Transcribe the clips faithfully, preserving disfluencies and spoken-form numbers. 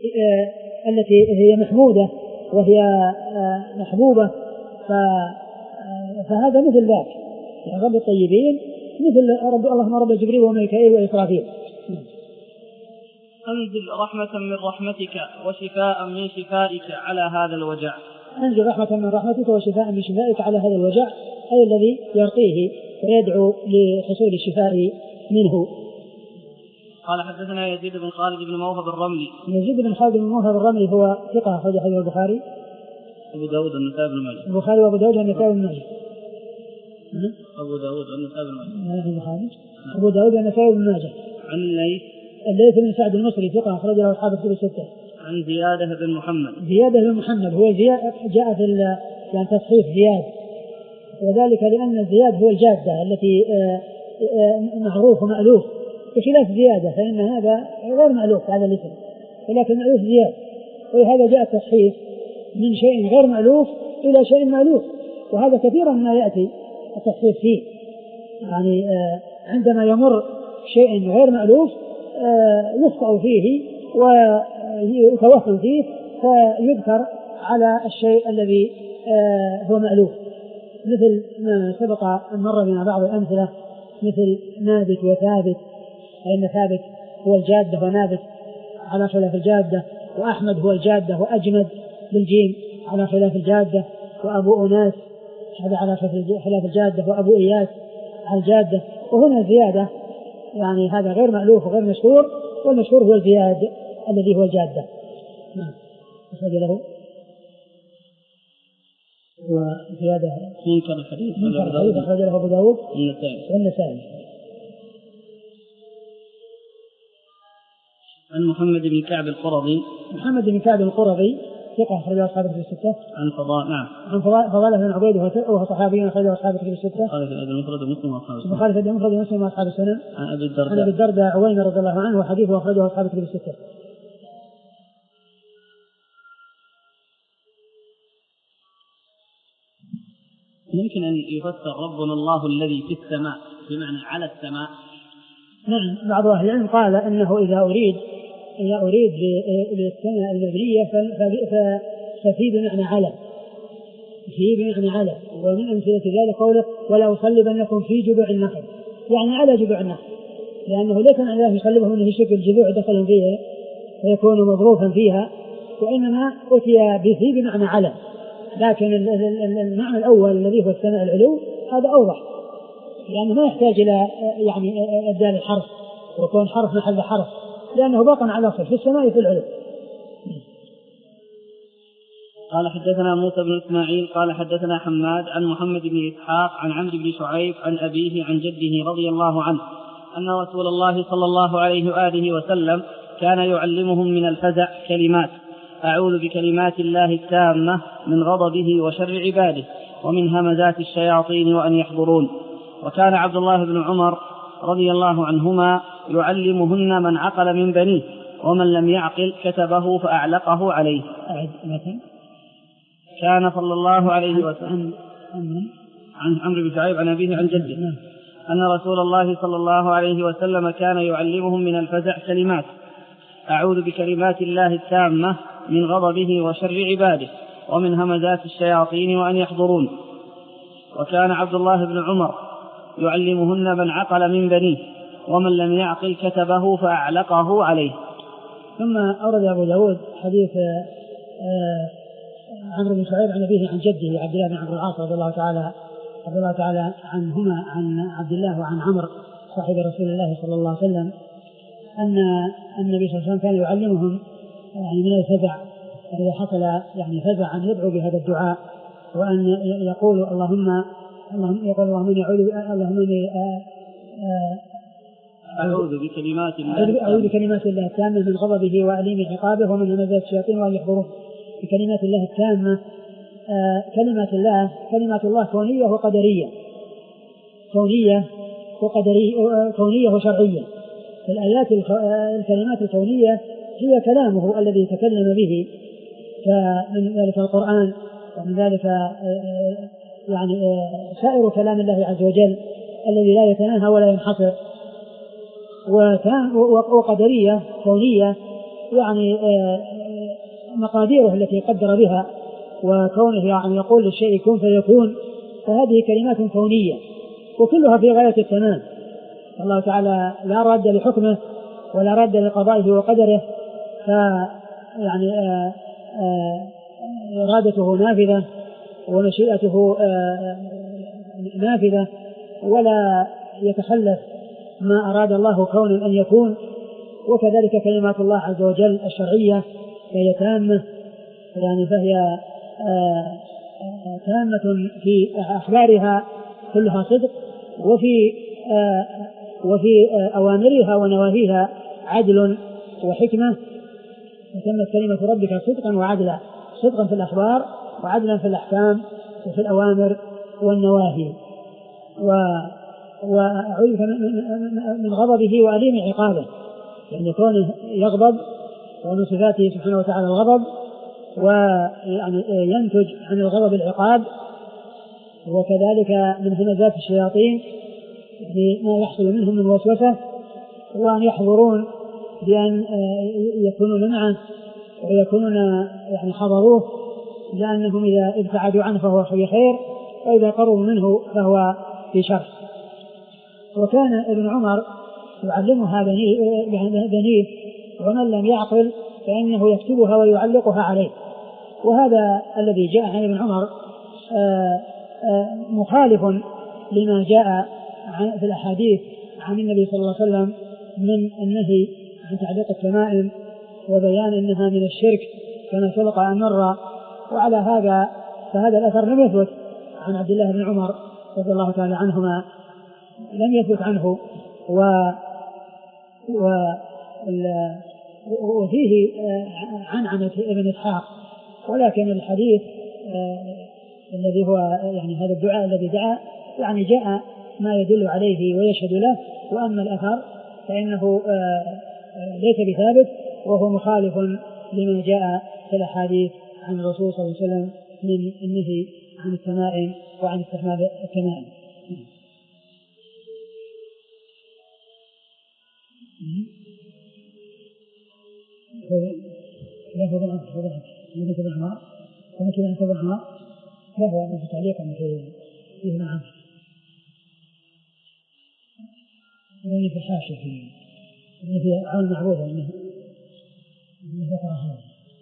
التي هي محمودة وهي محبوبة، فهذا مثل ذاك يعني رب الطيبين مثل رب اللهم رب جبريل وميكائيل وإسرافيل. أنزل رحمة من رحمتك وشفاء من شفائك على هذا الوجع. أنزل رحمة من رحمتك وشفاء من شفائك على هذا الوجع، أي الذي يرقيه ويدعو لحصول الشفاء منه. قال حدثنا يزيد بن خالد بن موهب الرملي. يزيد بن خالد بن موهب الرملي هو ثقة أخرج حديث البخاري أبو داود والنسائي بن ماجه. البخاري وأبو داود والنسائي بن ماجه. أبو داود والنسائي بن ماجه. أبو داود والنسائي بن ماجه. عن الليث الليث بن سعد المصري ثقة أخرج له أصحاب الكتب الستة. عن زيادة بن محمد. زيادة بن محمد هو زياد جاء في يعني تصحيح زياد، وذلك لأن زياد هو الجادة التي معروف ومألوف، بخلاف زيادة فإن هذا غير مألوف هذا الاسم، ولكن مألوف زياد، ولهذا جاء التصحيح من شيء غير مألوف إلى شيء مألوف، وهذا كثيرا ما يأتي التصحيح فيه، يعني عندما يمر شيء غير مألوف يخطأ فيه ويتوهم فيه فيذكر على الشيء الذي هو مألوف، مثل ما سبق أن مر بنا بعض الأمثلة مثل نابت وثابت، فإن ثابت هو الجادة ونابت على خلاف الجادة، وأحمد هو الجادة وأجمد بالجيم على خلاف الجادة، وأبو أناس هذا على خلاف الجادة، وأبو إياس على الجادة. وهنا زيادة يعني هذا غير مألوف وغير مشهور، والمشهور هو الزياد الذي هو الجادة. نعم. أخرج له وزيادة منكر الحديث أخرج له أبو داود والنسائي. عن محمد بن كعب القرظي. محمد بن كعب القرظي ثقة أخرج له أصحاب الكتب الستة. عن فضاء نعم. عن فضالة بن عبيد وهو صحابي أخرج له أصحاب الكتب الستة. خالد بن المفرد ومسلم وأصحاب السنن. خالد بن المفرد ومسلم وأصحاب السنن. عن أبي الدرداء. عن أبي الدرداء عويمر رضي الله عنه وحديثه أخرجه أصحاب الكتب الستة. يمكن أن يفسر ربنا الله الذي في السماء بمعنى على السماء. نعم، بعض أهل العلم قال أنه إذا أريد إذا أريد بالسماء المبنية ففي بمعنى على، في بمعنى على، ومن أمثلة ذلك قوله ولا أصلبنكم في جذوع النخل، يعني على جذوع النخل، لأنه ليس معنى ذلك يصلبهم أنه شكل جذوع دخل فيها فيكون مظروفا فيها، وإنما أتي به بمعنى على، لكن المعنى الأول الذي هو السماء العلو هذا أوضح، لأنه ما يحتاج إلى يعني إبدال الحرف ويكون حرف محل حرف، لأنه باق على أصل في السماء في العلو. قال حدثنا موسى بن إسماعيل قال حدثنا حماد عن محمد بن إسحاق عن عمرو بن شعيب عن أبيه عن جده رضي الله عنه أن رسول الله صلى الله عليه وآله وسلم كان يعلمهم من الفزع كلمات: أعوذ بكلمات الله التامة من غضبه وشر عباده ومن همزات الشياطين وأن يحضرون. وكان عبد الله بن عمر رضي الله عنهما يعلمهن من عقل من بنيه، ومن لم يعقل كتبه فأعلقه عليه. كان صلى الله عليه وسلم عن عمرو بن شعيب عن أبيه عن جده أن رسول الله صلى الله عليه وسلم كان يعلمهم من الفزع كلمات: أعوذ بكلمات الله التامة من غضبه وشر عباده ومن همزات الشياطين وأن يحضرون. وكان عبد الله بن عمر يعلمهن من عقل من بنيه، ومن لم يعقل كتبه فأعلقه عليه. ثم أورد أبو داود حديث عمرو بن شعيب عن أبيه عن جده عبد الله بن عمرو العاص رضي الله تعالى رضي الله تعالى عنهما عن عبد الله وعن عمرو صاحب رسول الله صلى الله عليه وسلم أن النبي صلى الله عليه وسلم كان يعلمهم يعني من الفزع، إذا حصل يعني فزع أن يدعو بهذا الدعاء، وأن يقول اللهم اللهم يقول اللهم إني أعوذ اللهم إني أعوذ بكلمات الله أعوذ بكلمات الله التامة من غضبه وأليم عقابه ومن همزات الشياطين وأن يحضرون. بكلمات الله التامة، كلمات الله كلمات الله كونية وقدرية، كونية وقدرية كونية وشرعية. الآيات الكلمات الكونية هي كلامه الذي تكلم به، فمن ذلك القرآن، ومن ذلك يعني سائر كلام الله عز وجل الذي لا يتناهى ولا ينحصر. وقدرية كونية يعني مقاديره التي قدر بها، وكونه يعني يقول للشيء كن فيكون، فهذه كلمات كونية وكلها في غاية التمام. الله تعالى لا راد لحكمه ولا راد لقضائه وقدره، فيعني إرادته نافذة ومشيئته نافذة، ولا يتخلف ما أراد الله كون أن يكون. وكذلك كلمات الله عز وجل الشرعية فهي تامة، يعني فهي تامة في أخبارها كلها صدق، وفي وفي أوامرها ونواهيها عدل وحكمة. وتمت كلمة ربك صدقا وعدلا، صدقا في الأخبار وعدلا في الأحكام وفي الأوامر والنواهي. وأعوذ من غضبه وأليم عقابه، يعني كونه يغضب ومن صفاته سبحانه وتعالى الغضب، ويعني ينتج عن الغضب العقاب. وكذلك من همزات الشياطين ما يحصل منهم من وسوسة، وأن يحضرون بأن يكونون معه ويكونون يعني حضروه، لأنهم إذا ابتعدوا عنه فهو في خير، وإذا قربوا منه فهو في شر. وكان ابن عمر يعلمها بنيه، ومن لم يعقل فإنه يكتبها ويعلقها عليه. وهذا الذي جاء عن ابن عمر آآ آآ مخالف لما جاء في الأحاديث عن النبي صلى الله عليه وسلم من النهي عن تعليق التمائم وبيان أنها من الشرك كما سبق أن مر. وعلى هذا فهذا الأثر لم يثبت عن عبد الله بن عمر رضي الله تعالى عنهما، لم يثبت عنه. و و وفيه عنعنة ابن إسحاق، ولكن الحديث الذي هو يعني هذا الدعاء الذي دعا يعني جاء ما يدل عليه ويشهد له. وأما الأثر فإنه ليس بثابت، وهو مخالف لما جاء في الأحاديث عن الرسول صلى الله عليه وسلم من النهي عن التمائم وعن استحباب التمائم. لا هو بالعكس، هو بالعكس، لم يكن بالعمار، لم يكن أنت بالعمار، لا هو أنه في تعليق في فيه نعم، لم في حاشة فيه، لم في عون معروضة أنه ذكر هذا.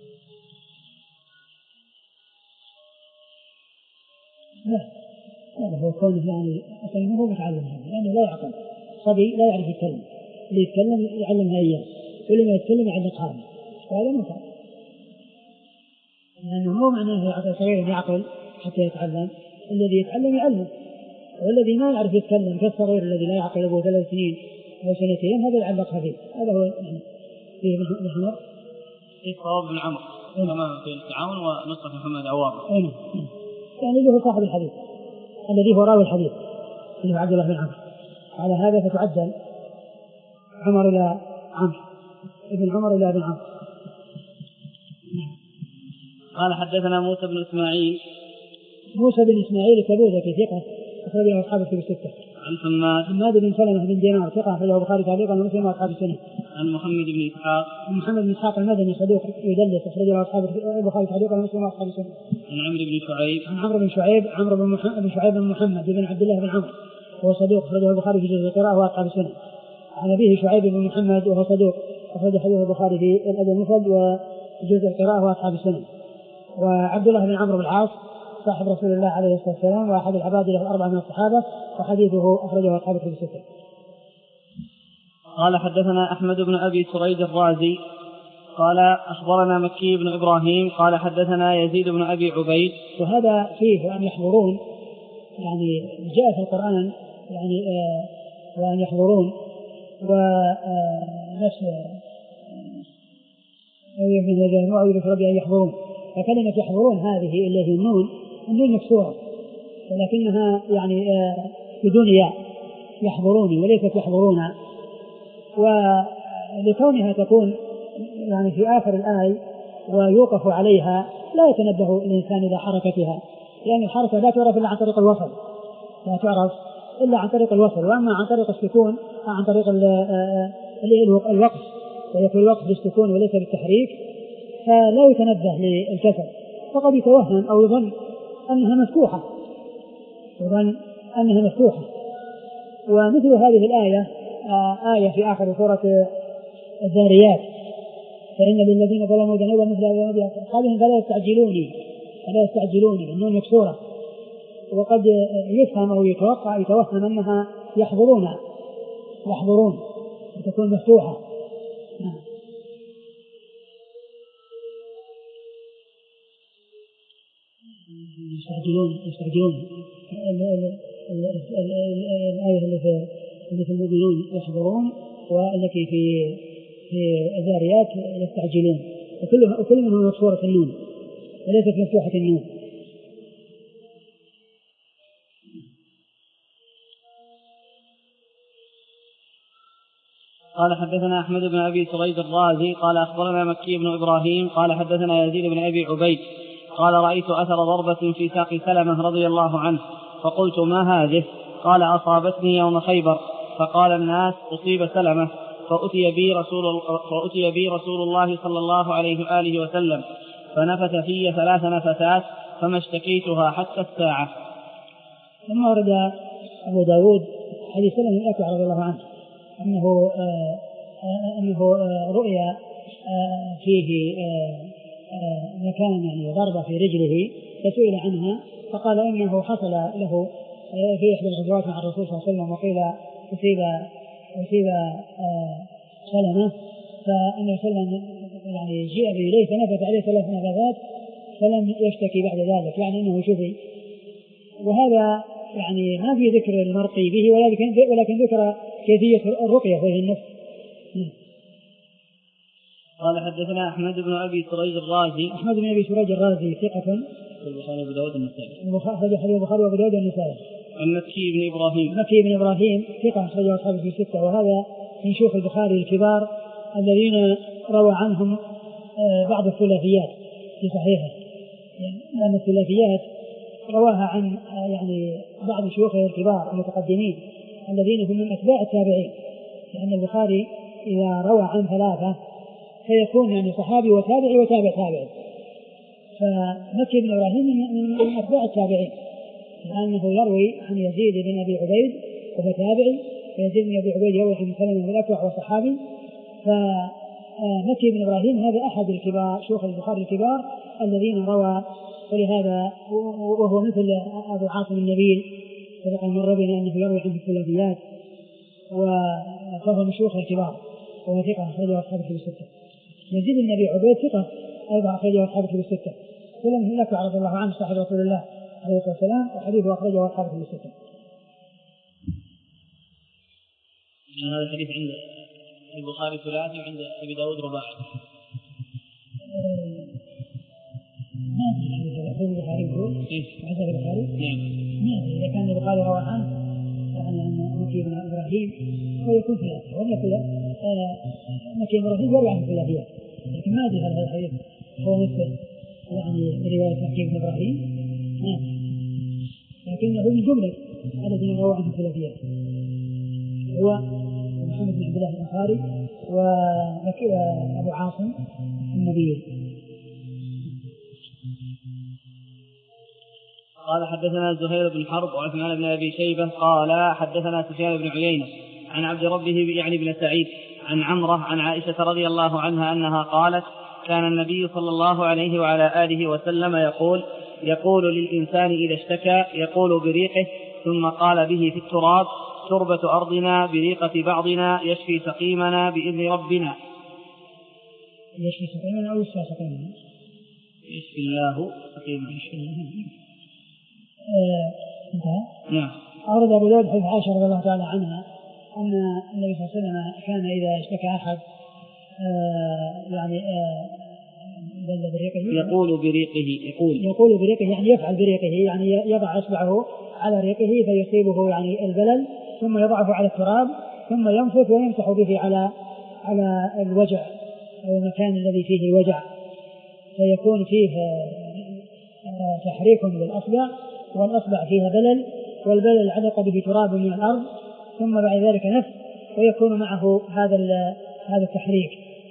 لا هذا هو كونه يعني أصلا هو متعلم هذا، لأنه لا يعقل، صبي لا يعرف يتكلم، اللي يتكلم يعلمها إياه، واللي ما يتكلم يعلقها له، وهذا متعب، لأنه مو معناه يعقل صغير يعقل حتى يتعلم، الذي يتعلم يعلم، والذي ما يعرف يتكلم كالصغير الذي لا يعقل أبوه ثلاث سنين أو سنتين هذا يعلقها فيه. هذا هو يعني فيه محمد في صواب بن عمرو كما في التعاون ونصف محمد عوام، يعني اللي هو صاحب الحديث الذي هو راوي الحديث اللي هو عبد الله بن عمرو. على هذا فتعدل عمر إلى عمرو، ابن عمر إلى ابن عمرو. قال حدثنا موسى بن إسماعيل. موسى بن إسماعيل كبوذكي ثقة أخرج له أصحاب الكتب الستة. عن حماد حماد بن سلمة بن دينار ثقة أخرج له البخاري تعليقا ومسلم وأصحاب السنة. عن محمد بن إسحاق. محمد بن إسحاق المدني صدوق يدلس أخرج له أصحاب البخاري تعليقا ومسلم وأصحاب السنة. عن عمرو بن شعيب. عن عمرو بن شعيب عمرو بن بن شعيب بن محمد بن عبد الله بن عمرو وهو صدوق أخرجه البخاري في جزء القراءة وأصحاب السنة. عن أبيه شعيب بن محمد وهو صدوق أخرج حديث البخاري في الأدب المفرد وجزء القراءة وأصحاب السنة. وعبد الله بن عمرو بن العاص صاحب رسول الله عليه الصلاة والسلام وأحد العبادلة الأربعة من الصحابة، وحديثه أخرجه أصحاب الكتب الستة. قال حدثنا أحمد بن أبي سريج الرازي قال أخبرنا مكي بن إبراهيم قال حدثنا يزيد بن أبي عبيد. وهذا فيه أن يحضرون، يعني جاء في القرآن يعني آه وأن يحضرون، ونفس أو يبن الجنة أو يذكر ربي أن يحضرون. فكلمة يحضرون هذه اللي هي النون النون مكسورة، ولكنها يعني آه بدون ياء، يحضروني وليست يحضرون. ولكونها تكون يعني في آخر الآية ويوقف عليها لا يتنبه الإنسان إلى حركتها، لأن يعني الحركة لا تعرف إلا عن طريق الوصل، لا تعرف إلا عن طريق الوصل، وأما عن طريق السكون عن طريق الوقف ويكون الوقف بالسكون وليس بالتحريك فلا يتنبه للكسر، فقد يتوهم أو يظن أنها مفتوحة يظن أنها مفتوحة. ومثل هذه الآية آية في آخر سورة الذاريات فإن للذين ظلموا ذنوبا مثل ذنوب أصحابهم فلا يستعجلوني فلا يستعجلوني النون مكسورة، وقد يفهم أو يتوقع يتوهم أنها يحضرون يحضرون وتكون مفتوحة. يستعجلون يستعجلون الآية اللي في المؤمنون يحضرون والتي في في الذاريات يستعجلون، وكلها وكل منهم مكسورة النون وليست مفتوحة النون. قال حدثنا أحمد بن أبي سريج الرازي قال أخبرنا مكي بن إبراهيم قال حدثنا يزيد بن أبي عبيد قال رأيت أثر ضربة في ساق سلمة رضي الله عنه فقلت ما هذه؟ قال أصابتني يوم خيبر، فقال الناس أصيب سلمة، فأتي بي رسول, فأتي بي رسول الله صلى الله عليه وآله وسلم فنفث في ثلاث نفثات فما اشتكيتها حتى الساعة. ثم ورد أبو داود حديث سلمة الأكوع رضي الله عنه أنه آه أنه آه رؤيا آه فيه آه آه مكان يعني ضربة في رجله فسئل عنها فقال إنه حصل له آه في إحدى الغزوات مع الرسول صلى الله عليه وسلم وقيل أصيب أصيب آه سلمة، فإنه سلم يعني جاء إليه فنفث عليه ثلاث نفثات فلم يشتكي بعد ذلك، يعني إنه شفي. وهذا يعني ما في ذكر المرقي به ولكن ولكن ذكر كيفية الرقية وهي النفس. قال حدثنا أحمد بن أبي سريج الرازي أحمد بن أبي سريج الرازي ثقة البخاري وأبو داود النسائي البخاري وأبو داود النسائي. عن مكي بن إبراهيم مكي بن إبراهيم ثقة أخرجه أصحابه في الستة، وهذا من شيوخ البخاري الكبار الذين روى عنهم بعض الثلاثيات في صحيحه، لأن الثلاثيات رواها عن يعني بعض شيوخه الكبار المتقدمين الذين هم من أتباع التابعين، لأن البخاري إذا روى عن ثلاثة فيكون يعني صحابي وتابعي وتابع تابعي، فمكي بن إبراهيم من أتباع التابعين لأنه يروي عن يزيد بن أبي عبيد وهو تابعي، ويزيد بن أبي عبيد يروي عن سلمة بن الأكوع وصحابي، فمكي بن إبراهيم هذا أحد الكبار شيوخ البخاري الكبار الذين روى، ولهذا وهو مثل أبو عاصم النبيل سبق مر بنا أنه يروي عن الثلاثيات، وفهو من شيوخ الكبار وهو ثقة أخرجه أصحابه في الستة. يزيد بن أبي عبيد ثقة أيضا أخرجه أصحابه في الستة. سلمة بن الأكوع رضي الله عنه صاحب رسول الله عليه الصلاة والسلام وحديثه أخرجه أصحابه في الستة. هذا الحديث عند البخاري ثلاثي وعند أبي داود رباعي. ما أدري هذا البخاري يقول حسب البخاري نعم ما أدري إذا كان البخاري روى عنه يعني عن مكي بن إبراهيم ويكون ثلاثي، ولم يكن مكي بن إبراهيم يروي عن ثلاثيات، لكن ما أدري هذا الحديث هو مثل يعني رواية مكي بن إبراهيم ما أدري، لكنه من جملة الذين روى عن ثلاثيات هو محمد بن عبد الله الأنصاري وأبو عاصم النبيل. قال حدثنا زهير بن حرب وعثمان بن أبي شيبة قال حدثنا سفيان بن عيينة عن عبد ربه يعني بن سعيد عن عمرة عن عائشة رضي الله عنها أنها قالت كان النبي صلى الله عليه وعلى آله وسلم يقول يقول للإنسان إذا اشتكى يقول بريقه ثم قال به في التراب تربة أرضنا بريقة بعضنا يشفي سقيمنا بإذن ربنا. يشفي سقيمنا أو يشفي سقيمنا؟ يشفي الله سقيمنا. انتهى. نعم. أورد أبو داود حديث عائشة رضي الله تعالى عنها أن النبي صلى الله عليه وسلم كان إذا اشتكى أحد يعني بريقه يقول بريقه يقول يقول بريقه يعني يفعل بريقه، يعني يضع إصبعه على ريقه فيصيبه يعني البلل ثم يضعه على التراب ثم ينفث ويمسح به على على الوجع أو المكان الذي فيه الوجع، فيكون فيه تحريك بالأصبع والأصبع فيها بلل والبلل علق به تراب من الأرض ثم بعد ذلك نفث ويكون معه هذا هذا التحريك،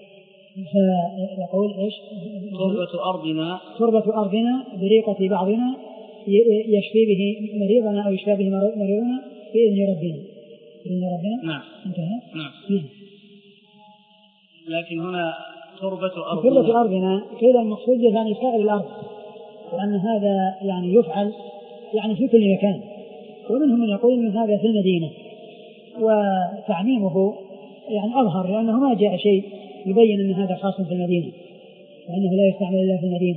فيقول إيش؟ تربة أرضنا تربة أرضنا بريقة بعضنا يشفي به مريضنا أو يشفى به مريضنا بإذن ربنا. بإذن ربنا. نعم. انتهى. نعم. نعم. لكن هنا تربة أرضنا. تربة أرضنا قيل المقصود يعني سائر الأرض، وأن هذا يعني يفعل يعني في كل مكان، ومنهم من يقول أن هذا في المدينة، وتعميمه يعني أظهر لأنه ما جاء شيء يبين أن هذا خاص في المدينة، وأنه لا يستعمل إلا في المدينة.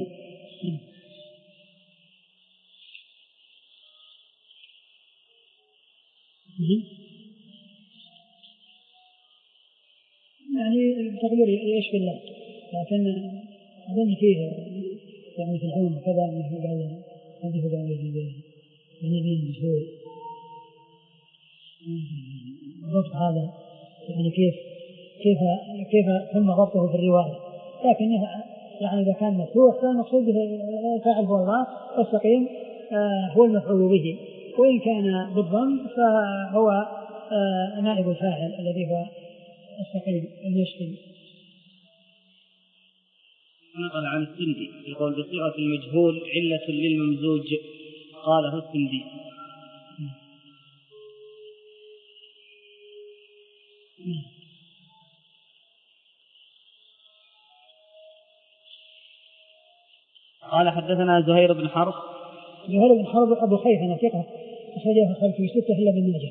يعني تغيير يشفي الله، لكن أظن فيه يعني في العون كذا أنه قال هذه هو النبي مشهور ضبط هذا يعني كيف كيف كيف ثم ضبطه في الرواية، لكن يعني إذا كان مفتوح فالمقصود به فاعل هو الله والسقيم هو المفعول به، وإن كان بالضم فهو نائب الفاعل الذي هو السقيم المشكل. نقل عن السندي يقول بصيغة المجهول علة للممزوج قاله السندي. قال حدثنا زهير بن حرب. زهير بن حرب أبو خيثمة ثقة أخرجه الخلف في ستة إلا ابن ماجه.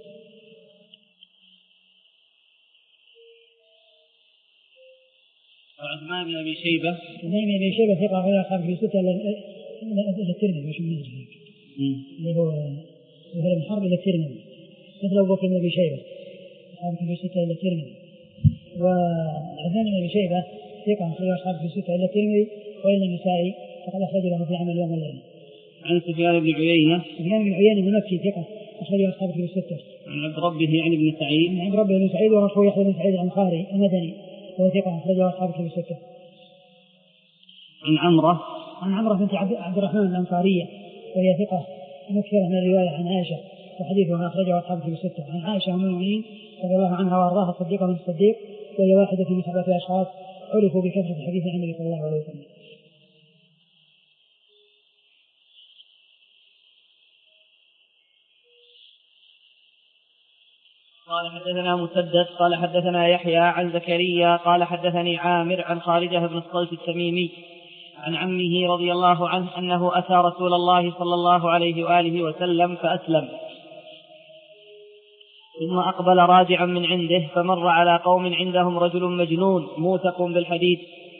وعثمان بن أبي شيبة. عثمان بن أبي شيبة ثقة أخرجه الخلف في ستة إلا الترمذي مش ابن ماجه، اللي هو زهير بن حرب إلى الترمذي مثل أبو بكر بن أبي شيبة أخرجه في ستة إلا الترمذي، وعثمان بن أبي شيبة ثقة أخرجه الخلف في ستة إلا الترمذي وإلا النسائي فقد أخرج له في عمل يوم والليلة. عن سفيان بن عيينة. سفيان بن عيينة المكي ثقة أخرجه أصحابه في الستة. عن عبد ربه يعني بن سعيد. عن عبد ربه بن سعيد ورفعه يحيى بن سعيد الأنصاري المدني وهو ثقة أخرجه أصحابه في الستة. عن عمرة. عن عمرة بنت عبد الرحمن الأنصارية وهي ثقة مكثرة من الرواية عن عائشة وحديثها أخرجه أصحابه في الستة. عن عائشة أم المؤمنين رضي الله عنها وأرضاها الصديقة بنت الصديق وهي واحدة من سبعة أشخاص عرفوا بكثرة الحديث عن النبي صلى الله عليه وسلم. قال حدثنا مسدد قال حدثنا يحيى عن زكريا قال حدثني عامر عن خارجة بن الصلت التميمي عن عمه رضي الله عنه أنه أتى رسول الله صلى الله عليه وآله وسلم فأسلم، ثم أقبل راجعا من عنده فمر على قوم عندهم رجل مجنون موثق بالحديد،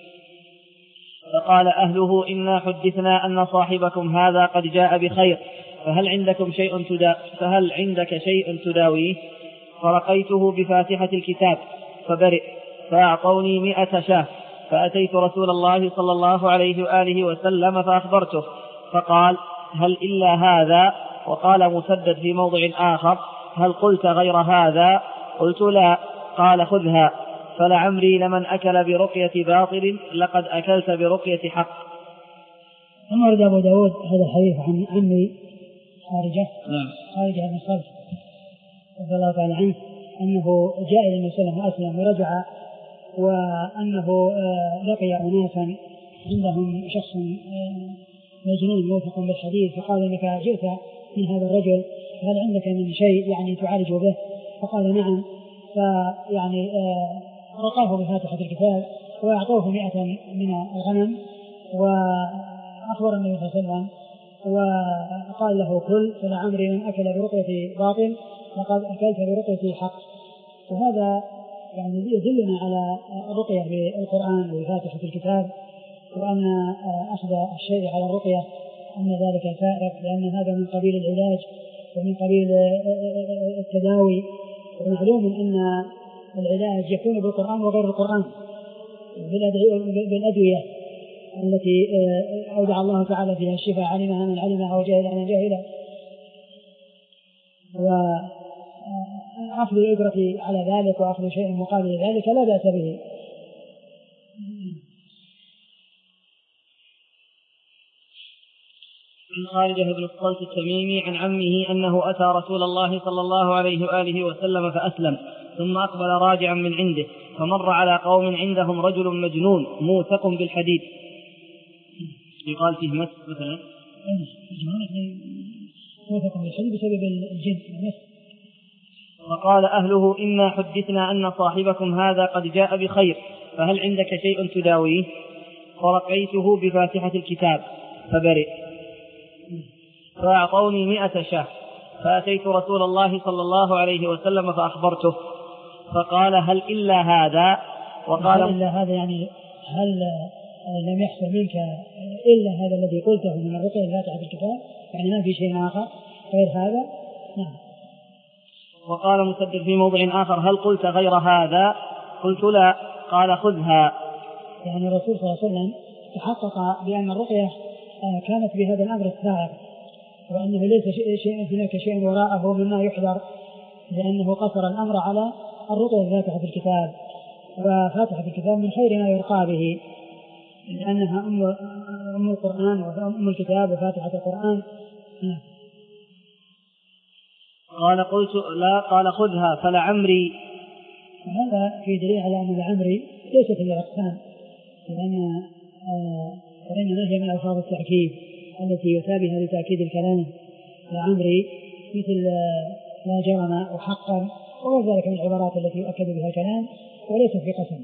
فقال أهله إنا حدثنا أن صاحبكم هذا قد جاء بخير، فهل عندكم شيء تدا فهل عندك شيء تداويه؟ فرقيته بفاتحة الكتاب فبرئ، فأعطوني مئة شاة، فأتيت رسول الله صلى الله عليه وآله وسلم فأخبرته، فقال هل إلا هذا؟ وقال مسدد في موضع آخر هل قلت غير هذا؟ قلت لا. قال خذها، فلعمري لمن أكل برقية باطل لقد أكلت برقية حق. ثم ورد أبو داود هذا الحديث عن عمي خارجة خارجة بن الصلت رضي الله تعالى عنه أنه جاء إلى النبي صلى الله عليه وسلم وأسلم ورجع، وأنه لقي أناسا عندهم شخص مجنون موثق بالحديث، فقال إنك جئت من هذا الرجل هل عندك من شيء يعني تعالج به؟ فقال نعم، فيعني رقاه بفاتحة الكتاب وأعطوه مئة من الغنم وأخبر النبي صلى الله عليه وسلم وقال له كل، فلعمري من أكل برقية باطل لقد أكلت برقية حق. وهذا يعني يدلنا على الرقية بالقرآن وبفاتحة الكتاب، وأن أخذ الشيء على الرقية أن ذلك سائر، لأن هذا من قبيل العلاج ومن قبيل التداوي، ومعلوم أن العلاج يكون بالقرآن وغير القرآن بالأدوية التي أودع الله تعالى فيها الشفاء، علمها من علمها وجاهلها من جاهلها. وأخذ الإبرة على ذلك وأخذ شيء مقابل ذلك لا بأس به. عن خارجة بن الصلت التميمي عن عمه أنه أتى رسول الله صلى الله عليه وآله وسلم فأسلم، ثم أقبل راجعا من عنده فمر على قوم عندهم رجل مجنون موثق بالحديد، يقال فيه مس مثلا، موثق بالحديد بسبب الجن المس. وقال أهله إنا حدثنا أن صاحبكم هذا قد جاء بخير فهل عندك شيء تداويه؟ فرقيته بفاتحة الكتاب فبرئ، فأعطوني مئة شاه، فأتيت رسول الله صلى الله عليه وسلم فأخبرته فقال هل إلا هذا؟ وقال هل إلا هذا يعني هل لم يحصل منك إلا هذا الذي قلته من الرقية الفاتحة في الكتاب، يعني ما في شيء آخر غير هذا؟ نعم. وقال مسدد في موضع آخر هل قلت غير هذا؟ قلت لا. قال خذها. يعني الرسول صلى الله عليه وسلم تحقق بأن الرقية كانت بهذا الأمر السائر، وأنه ليس شيء هناك شيء وراءه مما يحذر، لأنه قصر الأمر على الرقية الفاتحة في الكتاب، وفاتحة الكتاب من خير ما يرقى به، لأنها أم, أم القرآن وأم الكتاب وفاتحة القرآن. قال قلت لا. قال خذها. فلعمري. هذا في دليل على أن العمري ليست من الأقسام، لأن فإنما هي من ألفاظ التأكيد التي يتابعها لتأكيد الكلام. لعمري مثل لا جرم وحقا وغير ذلك من العبارات التي يؤكد بها الكلام وليس في قسم.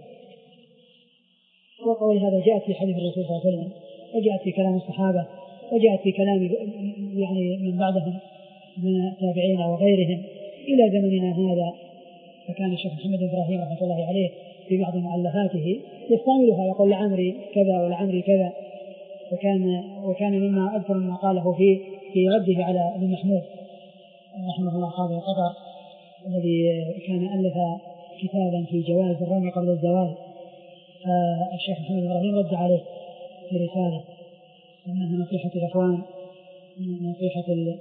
وقول هذا جاءت في حديث الرسول صلى الله عليه وسلم، وجاءت في كلام الصحابة، وجاءت في كلام يعني من بعدهم من التابعين وغيرهم إلى زمننا هذا. فكان الشيخ محمد بن إبراهيم رحمة الله عليه في بعض مؤلفاته يستعملها، يقول لعمري كذا ولعمري كذا. وكان وكان مما أذكر ما قاله في في رده على ابن محمود رحمه الله قاضي القطر الذي كان ألف كتابا في جواز الرمي قبل الزواج، فالشيخ محمد بن إبراهيم رد عليه في رسالة أنها نصيحة الإخوان، نصيحة ال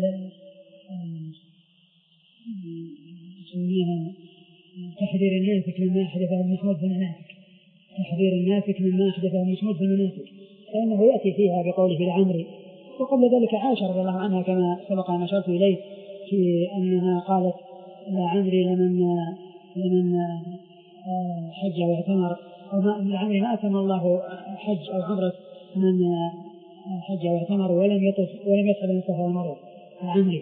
تحذير الناسك مما أحدثه المسمود في المناسك، تحذير الناسك مما أحدثه المسمود في المناسك، فإنه يأتي فيها بقوله العمري. وقبل ذلك عائشة رضي الله عنها كما سبق أن أشرت إليه في أنها قالت لعمري لمن لمن حج واعتمر، أو لعمري ما أتم الله حج أو عمرة من حج واعتمر ولم يطف ولم يصعد من الصفا والمروة. لعمري.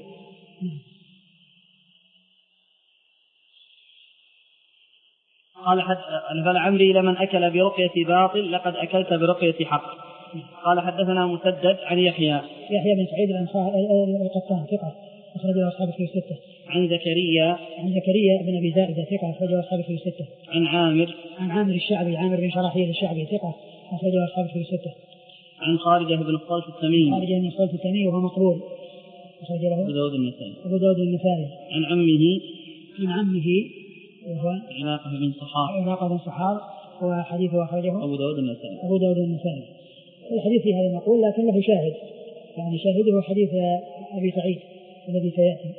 قال حد فلعمري لمن أكل برقية باطل لقد أكلت برقية حق. قال حدثنا مسدد عن يحيى يحيى بن سعيد القطان ثقة أخرج له أصحاب الكتب الستة. عن زكريا عن زكريا بن أبي زائدة ثقة أخرج له أصحاب الكتب الستة. عن عامر عن عامر الشعبي عامر بن شراحيل الشعبي ثقة أخرج له أصحاب الكتب الستة. عن خارجة بن الصلت التميمي خارجة بن الصلت التميمي وهو مقبول أخرج له أبو داود النسائي. أبو داود النسائي. عن عمه عن عمه وهو علاقة بن صحار علاقة بن صحار وحديثه أخرجه أبو داود النسائي. أبو داود النسائي. الحديث في هذا المقول لكن له شاهد، يعني شاهده حديث أبي سعيد الذي سيأتي.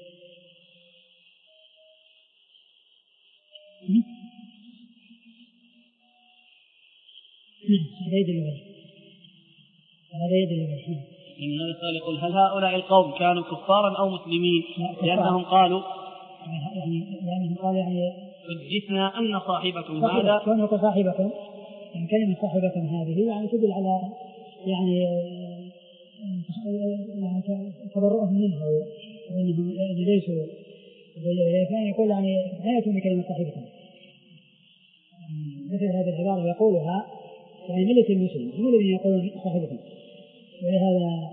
هذا يدل عليه هذا يدل عليه يعني هذا سؤال يقول هل هؤلاء القوم كانوا كفارا أو مسلمين؟ لأنهم قالوا يعني لأنهم قالوا يعني حدثنا أن صاحبكم هذا كونه كصاحبكم، يعني كلمة صاحبكم هذه يعني تدل على يعني يعني تبرؤهم منه وأنهم ليسوا كان يقول يعني لا يكون كلمة صاحبكم مثل هذه العبارة يقولها يعني ملة المسلم هم الذين يقولون صاحبكم. ولهذا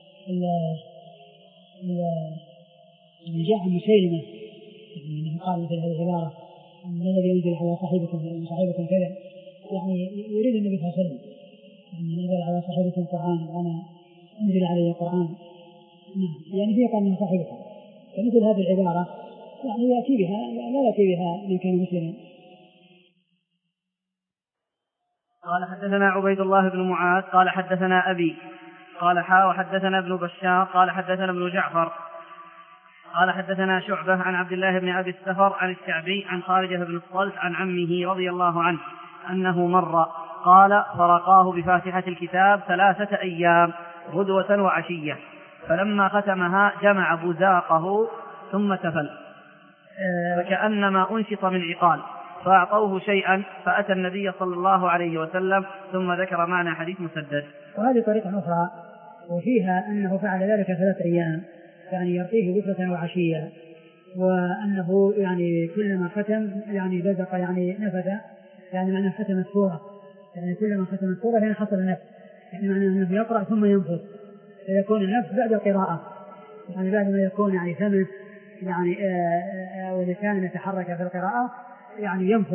اللي جاء عن مسيلمة يعني قال مثل هذه العبارة من الذي ينزل على صاحبكم صاحبكم كذا، يعني يريد النبي صلى الله عليه وسلم أن ينزل على صاحبكم القرآن وأنا أنزل عليه القرآن، يعني هي قال من صاحبكم. فمثل هذه العبارة يعني يأتي بها لا يأتي بها من كان مسلما. قال حدثنا عبيد الله بن معاذ قال حدثنا أبي قال حا وحدثنا ابن بشار قال حدثنا ابن جعفر قال حدثنا شعبة عن عبد الله بن أبي السفر عن الشعبي عن خارجة بن الصلت عن عمه رضي الله عنه أنه مر قال فرقاه بفاتحة الكتاب ثلاثة أيام غدوة وعشية، فلما ختمها جمع بزاقه ثم تفل فكأنما أنشط من عقال، فأعطوه شيئا فأتى النبي صلى الله عليه وسلم ثم ذكر معنى حديث مسدد. وهذه طريقة أخرى وفيها أنه فعل ذلك ثلاث أيام، يعني يرقيه بكرة وعشية، وأنه يعني كلما ختم يعني بزق يعني نفذ، يعني معنى ختم السورة، يعني كلما ختم السورة يعني حصل نفس، يعني معنى أنه يقرأ ثم ينفذ، فيكون النفس بعد القراءة، يعني بعد ما يكون يعني فمه يعني وإذا كان يتحرك في القراءة يعني ينفذ.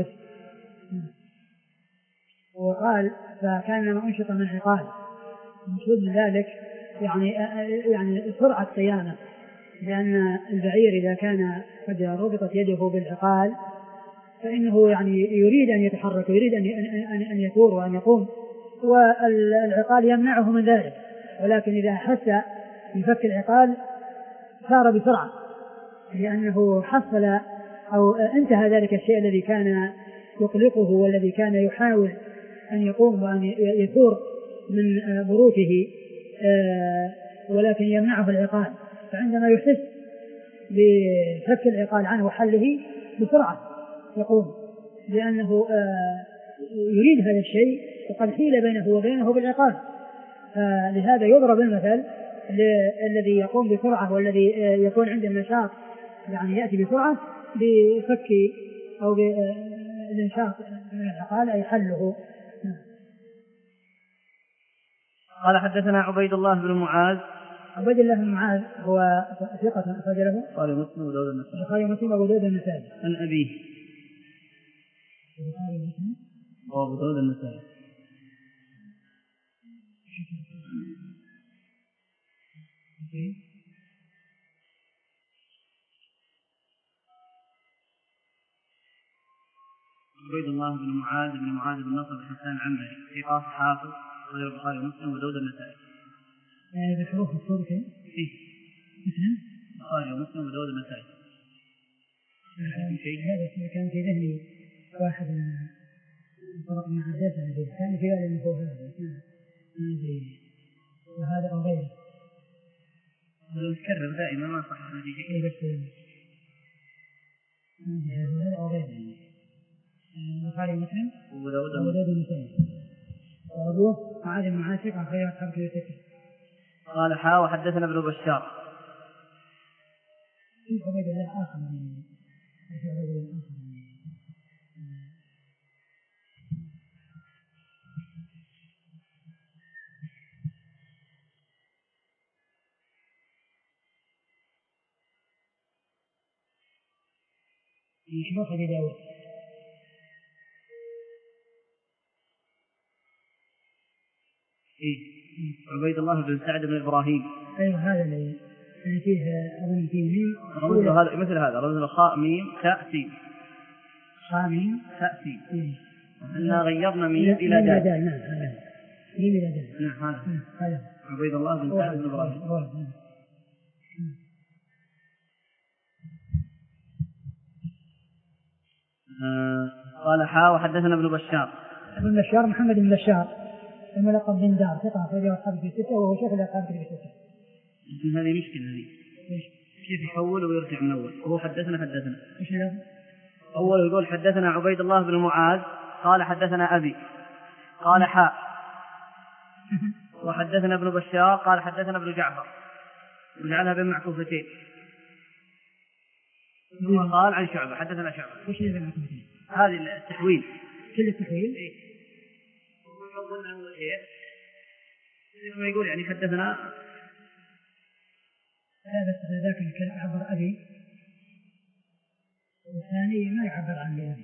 وقال فكان ما أنشط من عقال، المقصود من ذلك يعني يعني سرعة قيامه، لأن البعير إذا كان قد ربطت يده بالعقال فإنه يعني يريد أن يتحرك ويريد أن أن يثور وأن يقوم، والعقال يمنعه من ذلك، ولكن إذا حس بفك العقال سار بسرعة، لأنه حصل أو انتهى ذلك الشيء الذي كان يقلقه والذي كان يحاول أن يقوم وأن يثور من بروكه، ولكن يمنعه العقال. فعندما يحس بفك العقال عنه وحله بسرعة يقوم، لأنه يريد هذا الشيء وقد حيل بينه وبينه بالعقال. لهذا يضرب المثل الذي يقوم بسرعة والذي يكون عنده النشاط يعني يأتي بسرعة بفك أو بالانشاط من العقال أي حله. قال حدثنا عبيد الله بن معاذ. عبيد الله بن معاذ هو ثقة أخرج له البخاري ومسلم وداود النسائي. البخاري ومسلم وأبو داود النسائي. عن أبيه. البخاري ومسلم وأبو داود النسائي. عبيد الله بن معاذ بن معاذ بن نصر بن حسان العنبري ثقة حافظ أخرج البخاري ومسلم وداود النسائي. يعني بحروف الصورة إيه مسلم البخاري ومسلم وداود النسائي. هذا كان في ذهني واحد من طرق من حدثنا به، كان في هذا المفهوم هذا وهذا أو غيره. هذا يتكرر دائما ما صح هذه شيء. بس هذا أو غيره. البخاري ومسلم وداود النسائي. وأبوه معاذ بن معاذ ثقة أخرج أصحاب كتب الستة. قال حا وحدثنا ابن بشار. في عبيد الله آخر من في عبيد الله آخر من يشبه أبي داود. إيه عبيد الله بن سعد بن إبراهيم. أيوة هذا اللي فيه أظن فيه ميم رمز هذا مثل هذا رمز الخاء ميم تاء سين. خاء ميم تاء سين. إيه. إحنا غيرنا ميم إلى دال. دال. نعم هذا ميم إلى دال. نعم هذا. هذا عبيد الله بن سعد بن إبراهيم. آه قال حا وحدثنا ابن بشار. ابن بشار محمد بن بشار الملقب بن دار ثقة أخرجه أصحاب في الستة وهو شيخ الأصحاب في الستة. لكن هذه مشكلة هذه. كيف يحول ويرجع من أول وهو حدثنا حدثنا. إيش له؟ أول يقول حدثنا عبيد الله بن معاذ قال حدثنا أبي قال حاء وحدثنا ابن بشار قال حدثنا ابن جعفر وجعلها بين معكوفتين ثم قال عن شعبة حدثنا شعبة. وش اللي بين معكوفتين؟ هذه التحويل. كل التحويل؟ إيه. يقول يعني حدثنا هذا ذاك اللي عبر أبي والثاني ما يعبر عن أبي.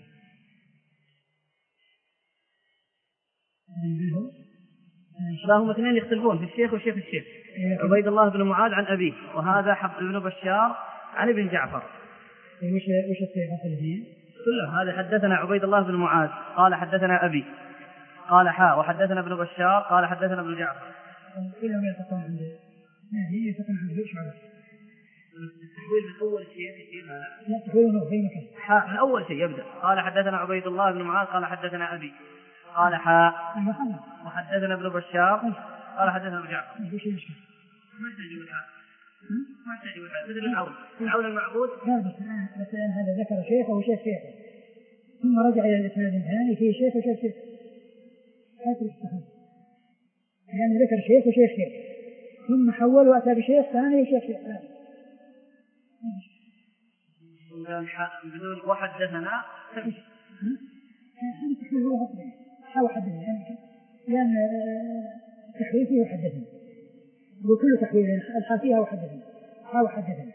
لا هم اثنين يختلفون في الشيخ وشيخ الشيخ. عبيد الله بن معاذ عن أبيه وهذا حفص بن بشار عن ابن جعفر. وش وش الصيغة الاثنين؟ كله هذا حدثنا عبيد الله بن معاذ قال حدثنا أبي قال حاء وحدثنا ابن بشار قال حدثنا ابن جعفر. كلهم يلتقون عند هي يلتقون عند ايش على التحويل من أول شيء يصير هذا. لا التحويل من أي مكان. حاء من أول شيء يبدأ قال حدثنا عبيد الله بن معاذ قال حدثنا أبي قال حاء وحدثنا ابن بشار قال حدثنا ابن جعفر. ايش المشكلة؟ ما تجي بالحاء ما تجي بالحاء مثل العون العون المعبود. لا بس الآن بس الآن هذا ذكر شيخه وشيخ شيخه ثم رجع إلى الإسناد الثاني فيه شيخ وشيخ شيخ هذا الاستخدام يعني ذكر شيخ وشيخ شيخ ثم حول وأتى بشيخ ثاني وشيخ شيخ ثاني بدون وحدثنا هذا تحويل هو حاو حدثنا لأن تحويل فيه وحدثنا وكل تحويل الحال فيها وحدثنا حاو حدثنا.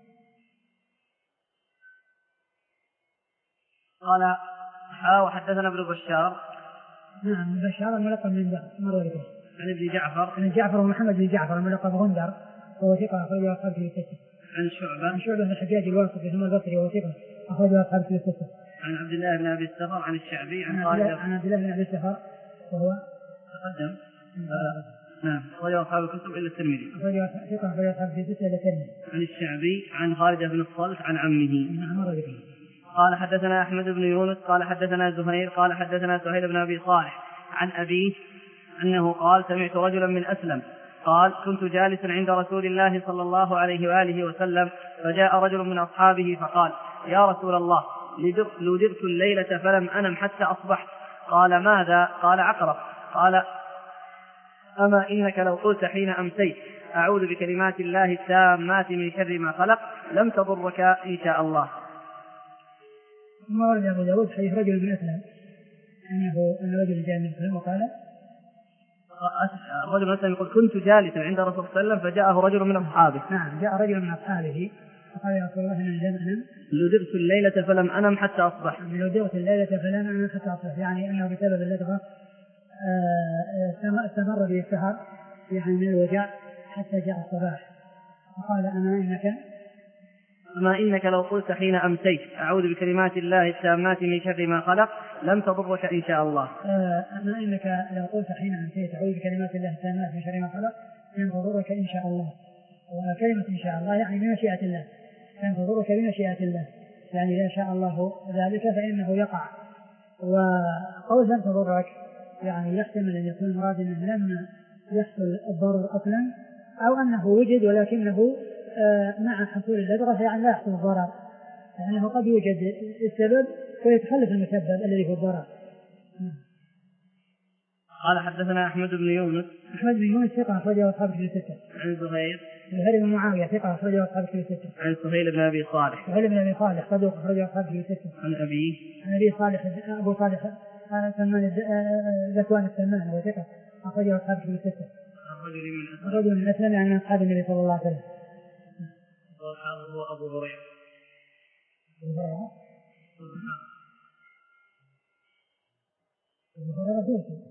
قال حاو حدثنا ابن بشار. نعم بشار الملقب من مرة ذكر عن ابن جعفر عن جعفر ومحمد بن جعفر الملقب غندر وهو ثقة أخرجه أصحاب كتب الستة. عن شعبة عن شعبة بن الحجاج الواسطي ثم البصري وهو ثقة أخرجه أصحاب كتب الستة. عن عبد الله بن أبي السفر عن الشعبي عن خالد عن عبد الله بن أبي السفر وهو تقدم نعم أخرجه أصحاب الكتب إلا الترمذي. أخرجه ثقة أخرجه أصحاب كتب الستة إلا الترمذي. عن الشعبي عن خالد بن الصلت عن عمه. نعم مرة ذكر. قال حدثنا أحمد بن يونس قال حدثنا زهير قال حدثنا سهيل بن أبي صالح عن أبيه أنه قال سمعت رجلا من أسلم قال كنت جالسا عند رسول الله صلى الله عليه وآله وسلم فجاء رجل من أصحابه فقال يا رسول الله لدغت الليلة فلم أنم حتى أصبحت. قال ماذا؟ قال عقرب. قال أما إنك لو قلت حين أمسيت أعوذ بكلمات الله التامات من شر ما خلق لم تضرك إن شاء الله. ثم ورد أبو داود حديث رجل من أسلم أنه أن رجل جاء من أسلم وقال الرجل من أسلم يقول كنت جالسا عند رسول الله صلى الله عليه وسلم فجاءه رجل من أصحابه. نعم جاء رجل من أصحابه فقال يا رسول الله إن لم أنم لدغت الليلة فلم أنم حتى أصبح. لدغت الليلة فلم أنم حتى أصبح يعني أنه بسبب اللدغة استمر به السهر يعني من الوجع حتى جاء الصباح. فقال أما إنك أما إنك لو قلت حين أمسيت أعوذ بكلمات الله التامات من شر ما خلق لم تضرك إن شاء الله. أما إنك لو قلت حين أمسيت أعوذ بكلمات الله التامات من شر ما خلق لم تضرك إن شاء الله. وكلمة إن شاء الله يعني بمشيئة الله لم تضرك بمشيئة الله يعني إذا شاء الله ذلك فإنه يقع. وقول لم تضرك يعني يحتمل أن يكون مراد أنه لم يحصل الضرر أصلا أو أنه وجد ولكنه مع حصول اللدغة يعني لا يحصل الضرر لأنه قد يوجد السبب ويتخلف المسبب الذي في الضرر. قال حدثنا أحمد بن يونس. أحمد بن يونس ثقة أخرجه أصحاب كتب الستة. عن زهير زهير بن معاوية ثقة أخرجه أصحاب كتب الستة. عن سهيل بن أبي صالح. سهيل بن أبي صالح صدوق أخرجه أصحاب كتب الستة. عن أبيه عن أبي صالح أبو صالح سلمان ذكوان السلمان وثقة أخرجه أصحاب كتب الستة. رجل من أسلم عن أصحاب النبي صلى الله عليه وسلم. هو أبو هريرة. أبو هريرة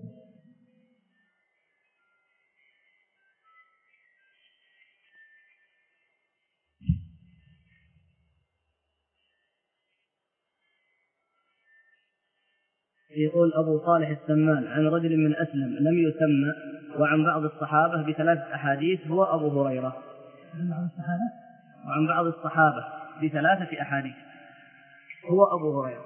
يقول أبو صالح السمان عن رجل من أسلم لم يسمى وعن بعض الصحابة بثلاث أحاديث هو أبو هريرة. عن بعض الصحابة وعن بعض الصحابة بثلاثة أحاديث هو أبو هريرة.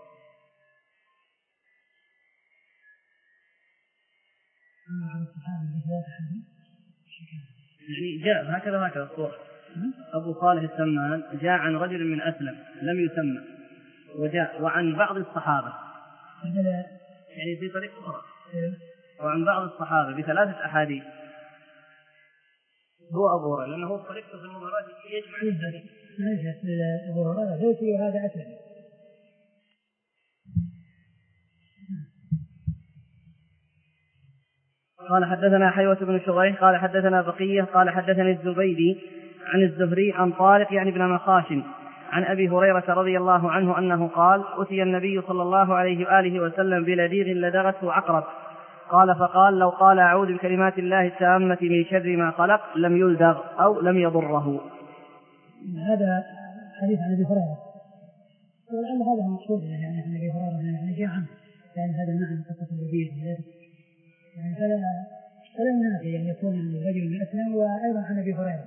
عن بعض الصحابة بثلاثة أحاديث يعني جاء هكذا هكذا الصورة. أبو صالح السمان جاء عن رجل من أسلم لم يسمى وجاء وعن بعض الصحابة يعني في طريق أخرى وعن بعض الصحابة بثلاثة أحاديث هو أبو هريرة لأنه هو طريقته في المباراة يجمع الحديث. ليس أبو هريرة ذوتي وهذا أسلم. قال حدثنا حيوة بن شريح قال حدثنا بقية قال حدثني الزبيدي عن الزهري عن طارق يعني ابن مخاشن عن أبي هريرة رضي الله عنه أنه قال أتي النبي صلى الله عليه وآله وسلم بلديغ لدغته عقرب قال فقال لو قال أعوذ بكلمات الله التامة من شر ما خلق لم يلدغ أو لم يضره. هذا حديث عن أبي هريرة ولعل هذا مقصود يعني عن أبي هريرة يعني جاء عنه لأن هذا المعنى قصة اللديغ يعني فلا فلا ينافي أن يكون الرجل من أسلم وأيضا عن أبي هريرة.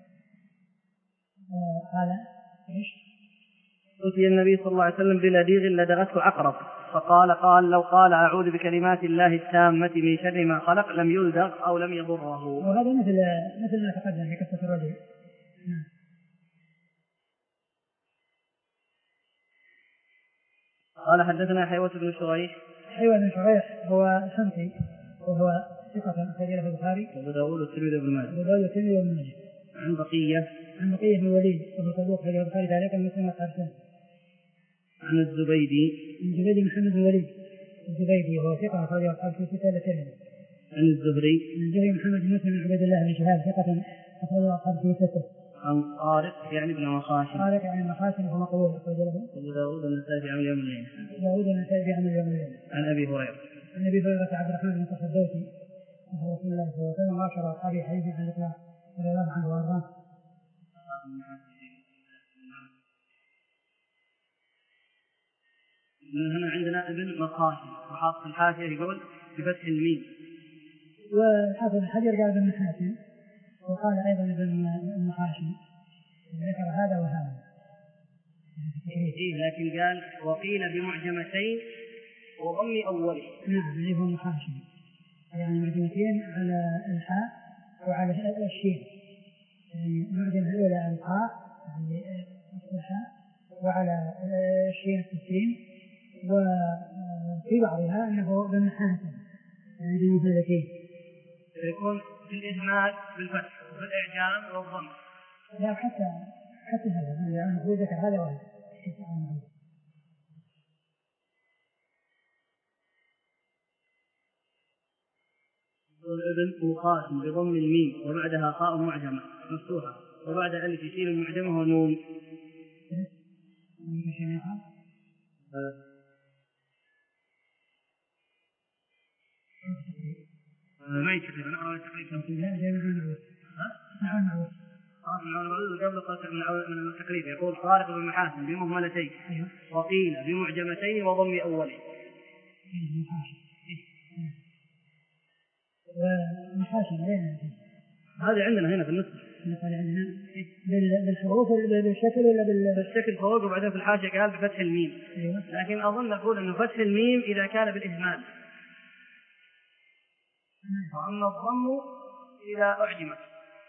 قال إيش؟ أتي النبي صلى الله عليه وسلم بلديغ لدغته عقرب فقال قال لو قال أعوذ بكلمات الله التامة من شر ما خلق لم يلدغ أو لم يضره. وهذا مثل مثل ما تقدم في قصة الرجل. قال حدثنا حيوة بن شريح. حيوة بن شريح هو شمسي وهو ثقة أخرج له البخاري وأبو داود والترمذي وابن ماجه. أبو داود والترمذي وابن ماجه. عن بقية. عن بقية بن الوليد وهو صدوق أخرج له البخاري تعليقا ومسلم والحارثين. عن الزبيدي. عن الزبيدي محمد بن الوليد الزبيدي وهو ثقة أخرج له أصحاب الكتب الستة. عن الزهري. عن الزهري محمد بن مسلم بن عبيد الله بن شهاب ثقة أخرج له أصحاب الكتب الستة. عن طارق يعني ابن مخاشم. طارق يعني المخاشم وهو مقبول أخرج له أبو داود والنسائي في عمل يوم الليل. أبو داود والنسائي في عمل يوم الليل. عن أبي هريرة. عن أبي هريرة عبد الرحمن بن صخر الدوسي رسول الله صلى الله عليه وسلم وعشر أصحابه حديث عن الإطلاق رضي الله عنه وأرضاه. من هنا عندنا ابن مخاشم وحاط في الحاشية يقول بفتح الميم. والحافظ بن حجر قال ابن محاسن وقال أيضا ابن مخاشم ذكر هذا وهذا. إيه لكن قال وقيل بمعجمتين وضم أوله. نعم اللي هو مخاشم يعني معجمتين على الحاء وعلى الشين يعني المعجمة الأولى على الحاء يعني الحاء وعلى الشين التسليم وفي بعضها أنه بالمحاسن يعني بالمثلثين يكون بالإهمال بالفتح وبالإعجام والضم. لا حتى حتى هذا يعني هو ذكر هذا وهذا. والابن مخاشم بضم الميم وبعدها خاء معجمة مفتوحة وبعد ألف يشيل المعجمة ونون. ما يتكلم نقرأ التقريب. لا جاي معه نعم معه. قبل قصة من التقريب يقول طارق بن محاسن بمهملتين وقيل بمعجمتين وضم أولين. ومحاسن لين هذا عندنا هنا في النص عندنا بالحروف ولا بالشكل ولا بالشكل فوق وبعدين في الحاشية قال بفتح الميم. أيوة. لكن أظن أقول إنه فتح الميم إذا كان بالإهمال وأما الضم إذا أعجمت.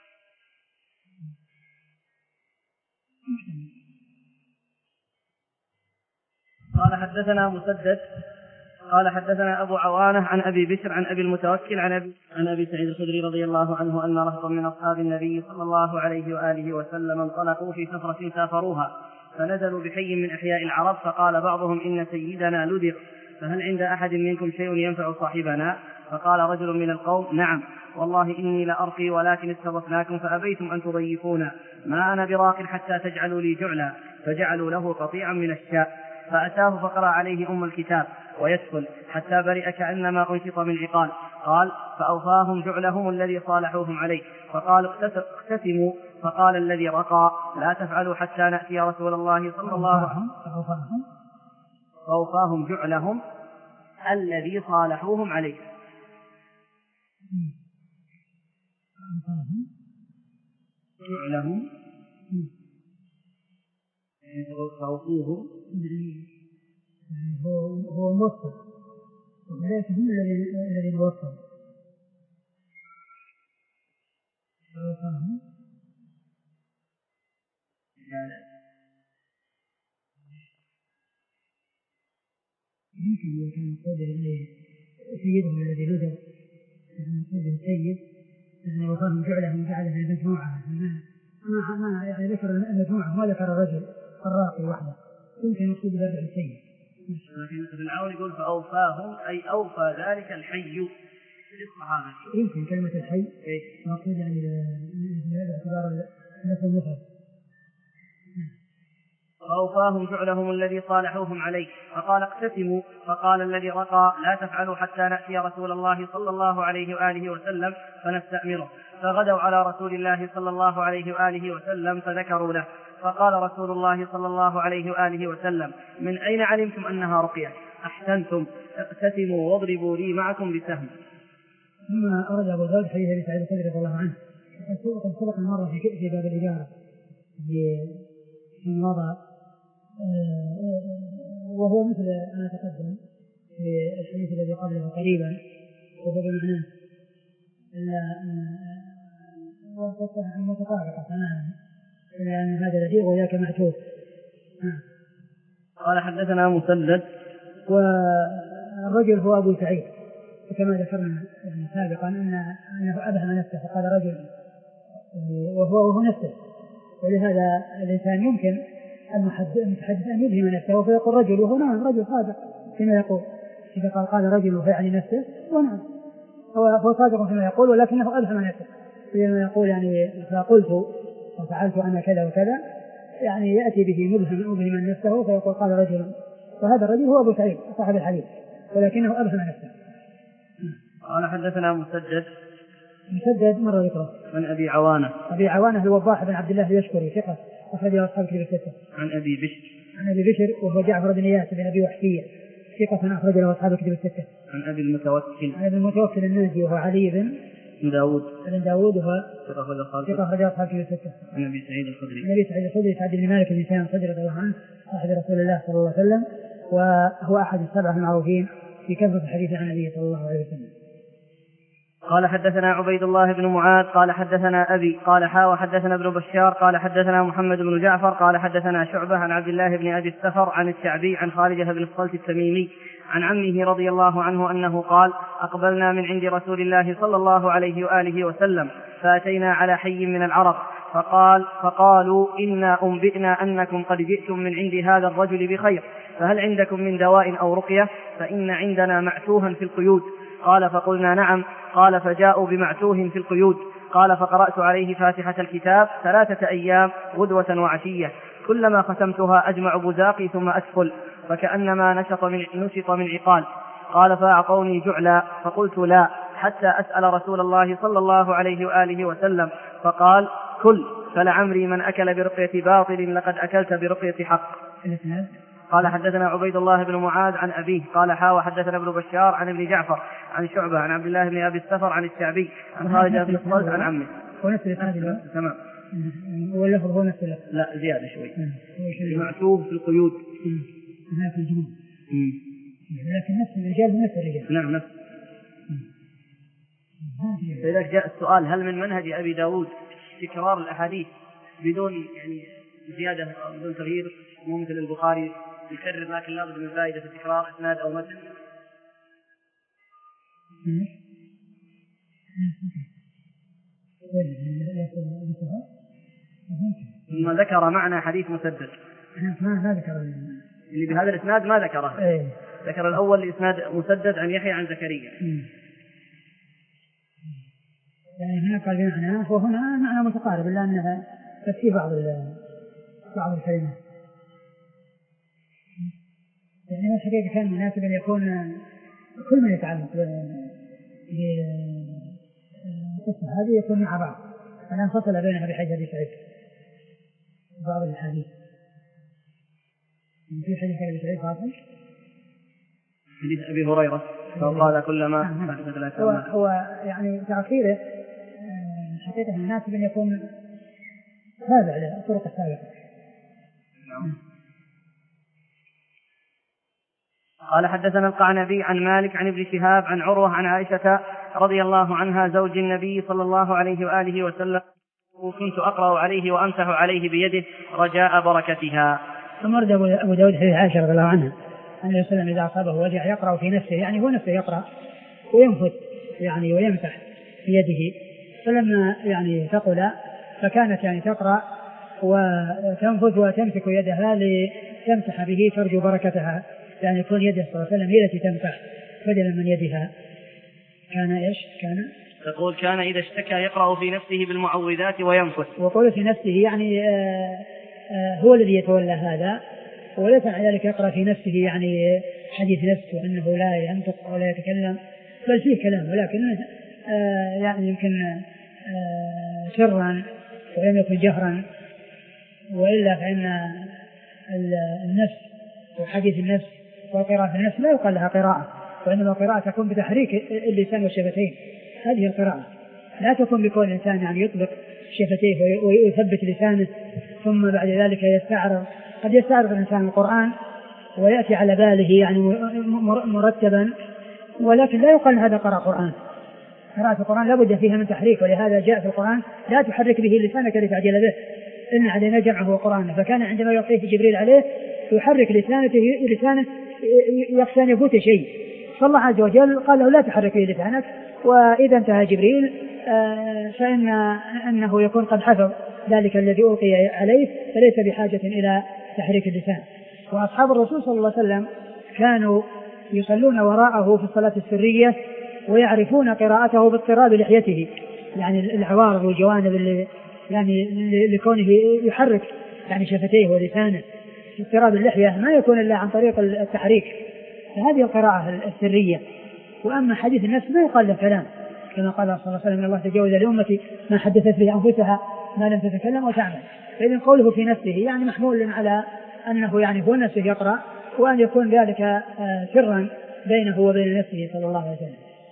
قال حدثنا مسدد قال حدثنا أبو عوانة عن أبي بشر عن أبي المتوكل عن أبي, عن أبي سعيد الخدري رضي الله عنه أن رهطا من أصحاب النبي صلى الله عليه وآله وسلم انطلقوا في سفرة سافروها فنزلوا بحي من أحياء العرب فقال بعضهم إن سيدنا لدغ فهل عند أحد منكم شيء ينفع صاحبنا؟ فقال رجل من القوم نعم والله إني لأرقي ولكن استضفناكم فأبيتم أن تضيفونا ما أنا براق حتى تجعلوا لي جعلا فجعلوا له قطيعا من الشاء فأتاه فقرأ عليه أم الكتاب ويدخل حتى برئ كأنما أنشط من عقال. قال فأوفاهم جعلهم الذي صالحوهم عليه فقالوا اقتسموا فقال الذي رقى لا تفعلوا حتى نأتي رسول الله صلى الله عليه وسلم فأوفاهم جعلهم الذي صالحوهم عليه. جعلهم فأوفوهم هو هو موصل ولكن هم الذي الذي يوصل يمكن يكون قوله سيدهم الذي لدغ يعني قوله السيد يعني وفاهم جعلهم جعله المجموعة ما ما يعني ذكر المجموعة ما ذكر الرجل الراقي وحده يمكن يقصد ذلك السيد. لكن ابن العون يقول فأوفاهم أي أوفى ذلك الحي. يمكن كلمة الحي مقصود يعني باعتبار نفس المفرد. فأوفاهم جعلهم الذي صالحوهم عليه فقال اقتسموا فقال الذي رقى لا تفعلوا حتى نأتي رسول الله صلى الله عليه وآله وسلم فنستأمره فغدوا على رسول الله صلى الله عليه وآله وسلم فذكروا له فقال رسول الله صلى الله عليه وآله وسلم من أين علمتم أنها رقية؟ أحسنتم اقتسموا واضربوا لي معكم بسهم. ثم أرد أبو داود حديث أبي سعيد الخدري رضي الله عنه وقد سبق المرة في باب الإجارة في مضى وهو مثل ما تقدم في الحديث الذي قبله قريبا وهو بمعناه إلا أن متطابقة تماما لأن هذا لديغ وذاك معتوه. قال حدثنا مسدد والرجل هو أبو سعيد، وكما ذكرنا سابقا أنه أبهم نفسه فقال رجل وهو وهو نفسه، ولهذا الإنسان يمكن المتحدث أن يبهم نفسه فيقول رجل وهو نعم رجل صادق فيما يقول. إذا قال قال رجل فيعني نفسه ونعم هو صادق فيما يقول، ولكنه أبهم نفسه فيما يقول يعني فقلت وفعلت أنا كذا وكذا، يعني يأتي به مبهم مبهما نفسه فيقول قال رجل، وهذا الرجل هو أبو سعيد صاحب الحديث ولكنه أبهم نفسه. قال حدثنا مسدد مسدد مرة ذكره عن أبي عوانة أبي عوانة الوضاح بن عبد الله اليشكري ثقة أخرجه أصحاب كتب الستة. عن أبي بشر عن أبي بشر وهو جعفر بن إياس بن أبي وحشية ثقة أخرجه أصحاب كتب الستة. عن أبي المتوكل عن أبي المتوكل الناجي وهو علي بن بن داود بن داود وهو ثقة أخرجه أصحاب كتب الستة. عن أبي سعيد الخدري عن أبي سعيد الخدري سعد بن مالك بن سنان الخدري رضي الله عنه صاحب رسول الله صلى الله عليه وسلم، وهو أحد السبعة المعروفين في كثرة الحديث عن النبي صلى الله عليه وسلم. قال حدثنا عبيد الله بن معاذ قال حدثنا أبي قال حا وحدثنا ابن بشار قال حدثنا محمد بن جعفر قال حدثنا شعبة عن عبد الله بن أبي السفر عن الشعبي عن خارجة بن الصلت التميمي عن عمه رضي الله عنه أنه قال أقبلنا من عند رسول الله صلى الله عليه وآله وسلم فأتينا على حي من العرب فقال فقالوا إنا أنبئنا أنكم قد جئتم من عند هذا الرجل بخير، فهل عندكم من دواء أو رقية؟ فإن عندنا معتوها في القيود. قال فقلنا نعم. قال فجاءوا بمعتوه في القيود. قال فقرأت عليه فاتحة الكتاب ثلاثة أيام غدوة وعشية، كلما ختمتها أجمع بزاقي ثم أسفل فكأنما نشط من, نشط من عقال. قال فأعطوني جعلا فقلت لا حتى أسأل رسول الله صلى الله عليه وآله وسلم فقال كل، فلعمري من أكل برقية باطل لقد أكلت برقية حق. قال حدثنا عبيد الله بن معاذ عن أبيه قال حا وحدثنا ابن بشار عن ابن جعفر عن شعبة عن عبد الله بن أبي السفر عن الشعبي عن خارجة بن الصلت عن عمه. هو نفس الإسناد تمام ولا هو نفس اللفظ؟ لا زيادة شوي معتوه في القيود هناك الجنوب لكن نفس الرجال نفس الرجال. نعم نفس. إذا جاء السؤال هل من منهج أبي داود تكرار الأحاديث بدون يعني زيادة أو بدون تغيير، مو مثل البخاري يكرر لكن لابد من فائدة تكرار إسناد أو متن؟ ثم ذكر معنى حديث مسدد ما ذكر اللي بهذا الإسناد ما ذكره. ايه. ذكر الأول لإسناد مسدد عن يحيى عن زكريا. يعني هنا قال بمعنى وهنا معنى متقارب إلا أنها تفسير بعض بعض الكلمات. يعني الحقيقة كان مناسب أن يكون كل من يتعلق بالقصة هذه يكون مع بعض، أن انفصل بينها بحيث أبي سعيد بعض الحديث. في حديث أبي سعيد فاصل حديث أبي هريرة قال كلما هو, هو يعني تأخيره حقيقة مناسب أن يكون تابع للطرق السابقة. نعم. قال حدثنا القعنبي عن مالك عن ابن شهاب عن عروة عن عائشة رضي الله عنها زوج النبي صلى الله عليه وآله وسلم كنت أقرأ عليه وأمسح عليه بيده رجاء بركتها. ثم ورد أبو داود حديث عائشة رضي الله عنها أن النبي صلى الله عليه وسلم إذا أصابه وجع يقرأ في نفسه، يعني هو نفسه يقرأ وينفث يعني ويمسح بيده، فلما يعني ثقل فكانت يعني تقرأ وتنفث وتمسك يدها لتمسح به ترجو بركتها، يعني يكون يده صلى الله عليه وسلم هي التي تمسح بدلا من يدها. كان إيش كان تقول كان إذا اشتكى يقرأ في نفسه بالمعوذات وينفث، وقول في نفسه يعني آآ آآ هو الذي يتولى هذا، وليس على ذلك يقرأ في نفسه يعني حديث نفسه أنه لا ينطق ولا يتكلم، بل فيه كلام ولكن يعني يمكن سرا ولم يكن جهرا، وإلا فإن النفس وحديث النفس وقراءة النفس لا يقال لها قراءة، وإنما قراءة تكون بتحريك اللسان والشفتين. هذه القراءة لا تكون بكون الإنسان يعني يطلق شفتيه ويثبت لسانه ثم بعد ذلك يستعرض. قد يستعرض الإنسان القرآن ويأتي على باله يعني مرتبا، ولكن لا يقال هذا قراءة قرآن. قراءة القرآن لا بد فيها من تحريك، ولهذا جاء في القرآن لا تحرك به لسانك لتعجل به إن علينا جمعه وقرآنه. فكان عندما يعطيه جبريل عليه يحرك لسانه لسانه يخشى أن يفوت شيء، فالله عز وجل قال له لا تحرك به لسانك، وإذا انتهى جبريل فإن أنه يكون قد حفظ ذلك الذي ألقي عليه، فليس بحاجة إلى تحريك اللسان. وأصحاب الرسول صلى الله عليه وسلم كانوا يصلون وراءه في الصلاة السرية ويعرفون قراءته باضطراب لحيته، يعني العوارض والجوانب اللي يعني لكونه يحرك يعني شفتيه ولسانه، اضطراب اللحية ما يكون إلا عن طريق التحريك، فهذه القراءة السرية. وأما حديث النفس ما يقال له كلام، كما قال صلى الله عليه وسلم: الله تجاوز لأمتي ما حدثت به أنفسها ما لم تتكلم وتعمل. فإذن قوله في نفسه يعني محمول على أنه يعني هو نفسه يقرأ، وأن يكون ذلك سرا بينه وبين نفسه صلى الله عليه وسلم.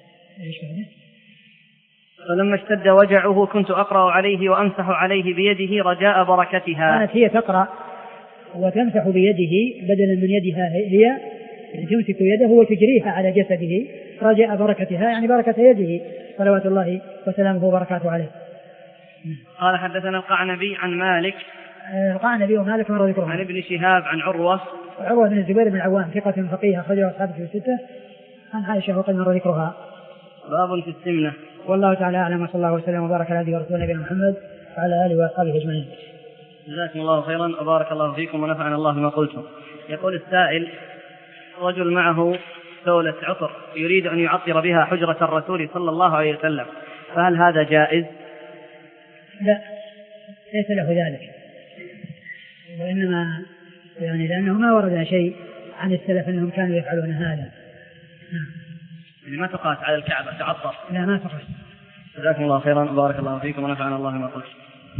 فلما اشتد وجعه كنت أقرأ عليه وأمسح عليه بيده رجاء بركتها. كانت هي تقرأ وتمسح بيده بدلا من يدها هي، تمسك يده وتجريها على جسده رجاء بركتها، يعني بركة يده صلوات الله وسلامه وبركاته عليه. قال حدثنا القعنبي عن مالك. القعنبي ومالك مر ذكرهم. عن ابن شهاب عن عروة. عروة بن الزبير بن العوام ثقة فقيه أخرجه أصحابه في الستة. عن عائشة وقد مر ذكرها. باب في السمنة. والله تعالى أعلم، وصلى الله وسلم وبارك على هدي ورسول نبينا محمد وعلى آله وأصحابه أجمعين. جزاكم الله خيرا وبارك الله فيكم ونفعنا الله بما قلتم. يقول السائل: رجل معه دولة عطر يريد أن يعطر بها حجرة الرسول صلى الله عليه وسلم، فهل هذا جائز؟ لا، ليس له ذلك، وإنما يعني لأنه ما ورد شيء عن السلف أنهم كانوا يفعلون هذا. يعني ما تقاس على الكعبة تعطر؟ لا، ما تقاس. جزاكم الله خيرا وبارك الله فيكم ونفعنا الله بما قلتم.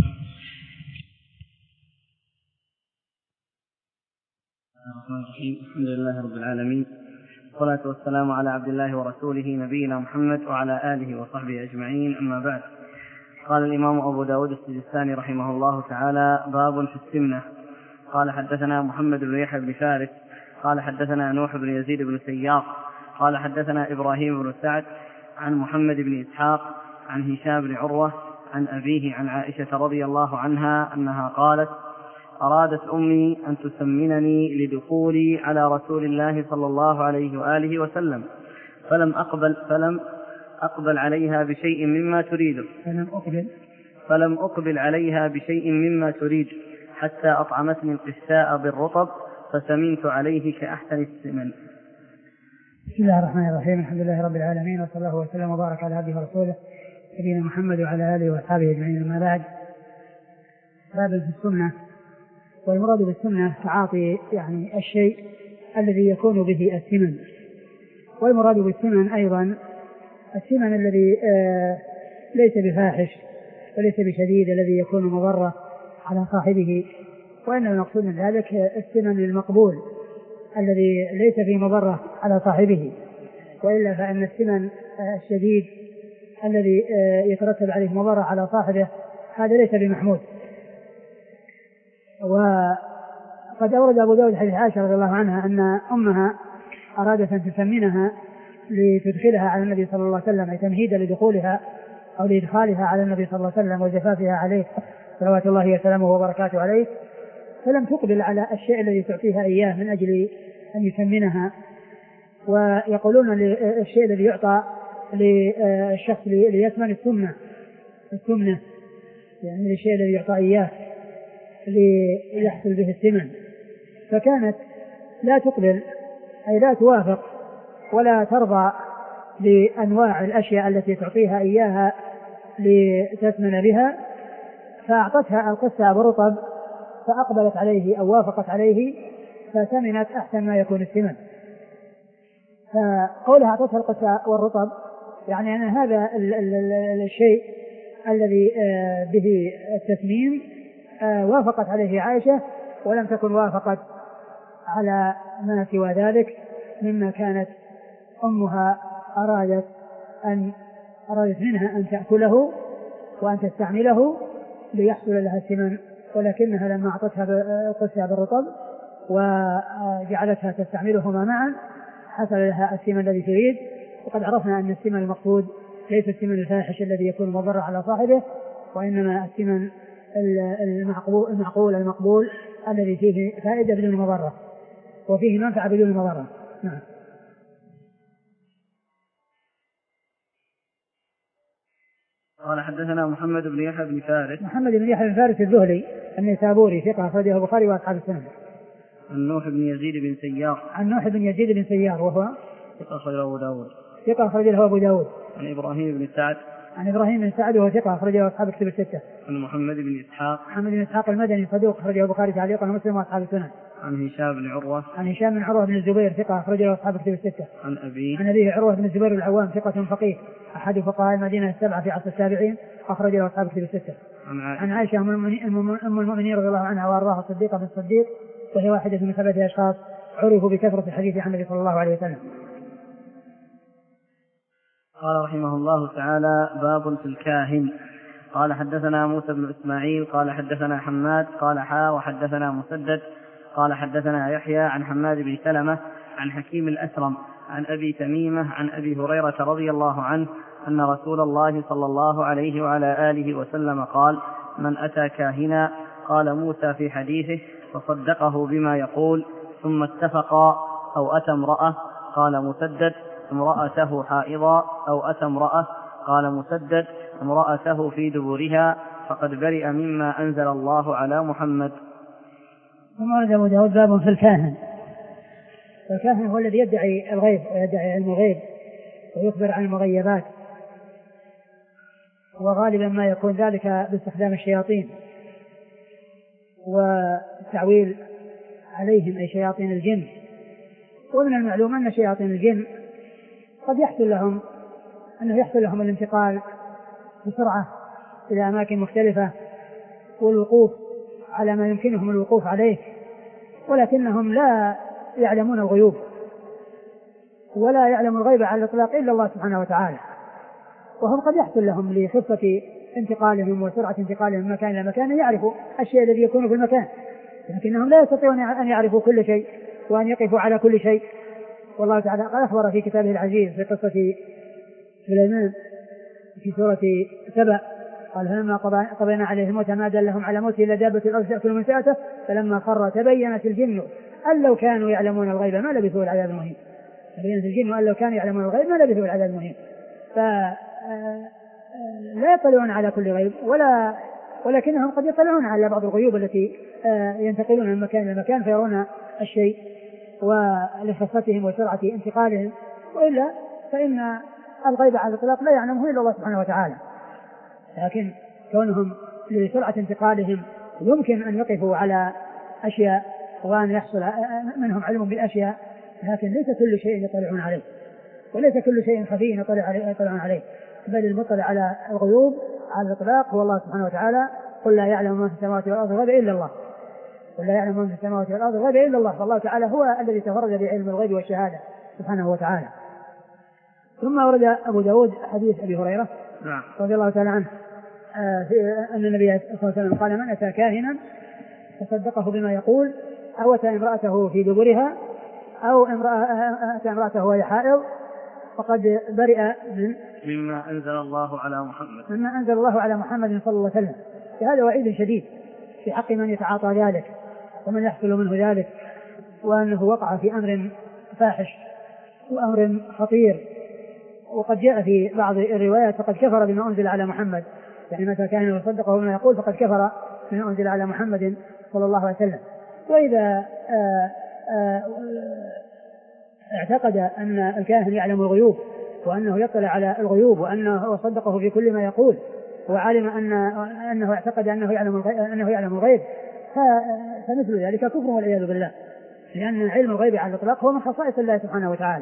الحمد لله رب العالمين، والصلاة والسلام على عبد الله ورسوله نبينا محمد وعلى آله وصحبه أجمعين، أما بعد. قال الإمام أبو داود السجستاني رحمه الله تعالى: باب في السمنة. قال حدثنا محمد بن يحيى بن فارس قال حدثنا نوح بن يزيد بن سياق قال حدثنا إبراهيم بن سعد عن محمد بن إسحاق عن هشام بن عروة عن أبيه عن عائشة رضي الله عنها أنها قالت: أرادت أمي أن تسمنني لدخولي على رسول الله صلى الله عليه وآله وسلم، فلم أقبل فلم أقبل عليها بشيء مما تريد فلم أقبل فلم أقبل عليها بشيء مما تريد حتى أطعمتني القساء بالرطب فسمنت عليه كأحسن السمن. بسم الله الرحمن الرحيم. الحمد لله رب العالمين، وصلى الله وسلم وبارك على عبده ورسوله نبينا محمد وعلى آله وأصحابه أجمعين، أما بعد. باب في السنة، والمراد بالسنة تعاطي يعني الشيء الذي يكون به السمن، والمراد بالسمن أيضا السمن الذي آه ليس بفاحش وليس بشديد الذي يكون مضرة على صاحبه، وإن المقصود من ذلك السمن المقبول الذي ليس فيه مضرة على صاحبه، وإلا فإن السمن الشديد الذي آه يترتب عليه مضرة على صاحبه هذا ليس بمحمود. وقد أورد أبو داود حديث عائشة رضي الله عنها أن أمها أرادت أن تسمنها لتدخلها على النبي صلى الله عليه وسلم، أي تمهيدا لدخولها أو لإدخالها على النبي صلى الله عليه وسلم وزفافها عليه صلوات الله وسلامه وبركاته عليه، فلم تقبل على الشيء الذي تعطيها إياه من أجل أن يسمنها. ويقولون الشيء الذي يعطى للشخص ليسمن السمنة السمنة يعني الشيء الذي يعطى إياه ليحصل به السمن، فكانت لا تقبل أي لا توافق ولا ترضى بأنواع الأشياء التي تعطيها إياها لتسمن بها، فأعطتها القسة برطب فأقبلت عليه أو وافقت عليه فسمنت أحسن ما يكون السمن. فقولها أعطتها القسة والرطب يعني أن هذا ال ال ال الشيء الذي به التسمين وافقت عليه عائشة، ولم تكن وافقت على ما سوى ذلك مما كانت أمها أرادت أن أرادت منها أن تأكله وأن تستعمله ليحصل لها السمن، ولكنها لما أعطتها قسها بالرطب وجعلتها تستعملهما معا حصل لها السمن الذي تريد. وقد عرفنا أن السمن المقصود ليس السمن الفاحش الذي يكون مضر على صاحبه، وإنما السمن المعقول المقبول الذي فيه فائدة بدون مضرة. وفيه منفعة بدون مضرة. نعم. قال حدثنا محمد بن يحيى بن فارس. محمد بن يحيى بن فارس الذهلي النيسابوري ثقة أخرجه البخاري وأصحاب السنن. عن نوح بن يزيد بن سيار. عن نوح بن يزيد بن سيار وهو ثقة أخرجه أبو داود. ثقة أخرجه أبو داود. عن إبراهيم بن سعد. عن إبراهيم بن سعد وهو ثقة أخرجه أصحاب الكتب الستة. عن محمد بن إسحاق. محمد بن إسحاق المدني صدوق أخرجه البخاري تعليقا ومسلم وأصحاب السنن. عن هشام بن عروة. عن هشام بن عروة بن الزبير ثقة أخرجه أصحاب الكتب الستة. عن أبيه. عن أبيه عروة بن الزبير العوام ثقة فقيه أحد فقهاء المدينة السبعة في عصر التابعين أخرجه أصحاب الكتب الستة. عن عائشة أم المؤمنين رضي الله عنها وأرضاها الصديقة بن الصديق وهي واحدة من ثلاثة أشخاص عرفوا بكثرة الحديث عن النبي صلى الله عليه وسلم. قال رحمه الله تعالى: باب في الكاهن. قال حدثنا موسى بن إسماعيل قال حدثنا حماد قال حا وحدثنا مسدد قال حدثنا يحيى عن حماد بن سلمة عن حكيم الأسرم عن أبي تميمة عن أبي هريرة رضي الله عنه أن رسول الله صلى الله عليه وعلى آله وسلم قال: من أتى كاهنا قال موسى في حديثه فصدقه بما يقول ثم اتفقا أو أتى امرأة قال مسدد امرأته حائضا أو أتى امرأة قال مسدد امرأته في دبورها فقد برئ مما أنزل الله على محمد. ثم ورد أبو داود باب في الكاهن. الكاهن هو الذي يدعي الغيب ويدعي علم الغيب ويخبر عن المغيبات، وغالبا ما يكون ذلك باستخدام الشياطين والتعويل عليهم أي شياطين الجن. ومن المعلوم أن شياطين الجن قد يحصل لهم أنه يحصل لهم الانتقال بسرعة إلى أماكن مختلفة والوقوف على ما يمكنهم الوقوف عليه، ولكنهم لا يعلمون الغيوب ولا يعلم الغيب على الإطلاق إلا الله سبحانه وتعالى. وهم قد يحصل لهم لخفة انتقالهم وسرعة انتقالهم من مكان إلى مكان يعرفوا الشيء الذي يكون في المكان، لكنهم لا يستطيعون أن يعرفوا كل شيء وأن يقفوا على كل شيء. والله تعالى قد أخبر في كتابه العزيز في قصة سليمان في سورة سبأ قال: فلما قضينا عليه الموت ما دلهم على موته إلا دابة الأرض تأكل من سأته فلما خر تبينت الجن أن لو كانوا يعلمون الغيب ما لبثوا العذاب المهين. تبينت الجن أن لو كانوا يعلمون الغيب ما لبثوا العذاب المهين. فلا يطلعون على كل غيب ولا ولكنهم قد يطلعون على بعض الغيوب التي ينتقلون من مكان إلى مكان فيرون الشيء ولخفتهم وسرعة انتقالهم، وإلا فإن الغيب على الإطلاق لا يعلمه إلا الله سبحانه وتعالى. لكن كونهم لسرعة انتقالهم يمكن أن يقفوا على أشياء وأن يحصل منهم علم بالأشياء، لكن ليس كل شيء يطلعون عليه وليس كل شيء خفي يطلعون عليه، بل المطلع على الغيوب على الإطلاق هو الله سبحانه وتعالى. قل لا يعلم من في السماوات والأرض الغيب إلا الله قل لا يعلم من في السماوات والأرض الغيب إلا الله فالله تعالى هو الذي تفرد بعلم الغيب والشهادة سبحانه وتعالى. ثم ورد أبو داود حديث أبي هريرة رضي الله تعالى عنه أن النبي صلى الله عليه وسلم قال: من أتى كاهنا فصدقه بما يقول أو أتى امرأته في دبرها أو أتى امرأته وهي حائض فقد برئ مما أنزل الله على محمد مما أنزل الله على محمد صلى الله عليه وسلم. فهذا وعيد شديد في حق من يتعاطى ذلك ومن يحصل منه ذلك، وأنه وقع في أمر فاحش وأمر خطير. وقد جاء في بعض الروايات فقد كفر بما أنزل على محمد، يعني متى كان يصدقه بما يقول فقد كفر بما أنزل على محمد صلى الله عليه وسلم. وإذا آآ آآ اعتقد أن الكاهن يعلم الغيوب وأنه يطلع على الغيوب وأنه صدقه في كل ما يقول وعلم أن أنه اعتقد أنه يعلم الغيب, أنه يعلم الغيب فمثل ذلك كفر والعياذ بالله، لأن علم الغيب على الإطلاق هو من خصائص الله سبحانه وتعالى.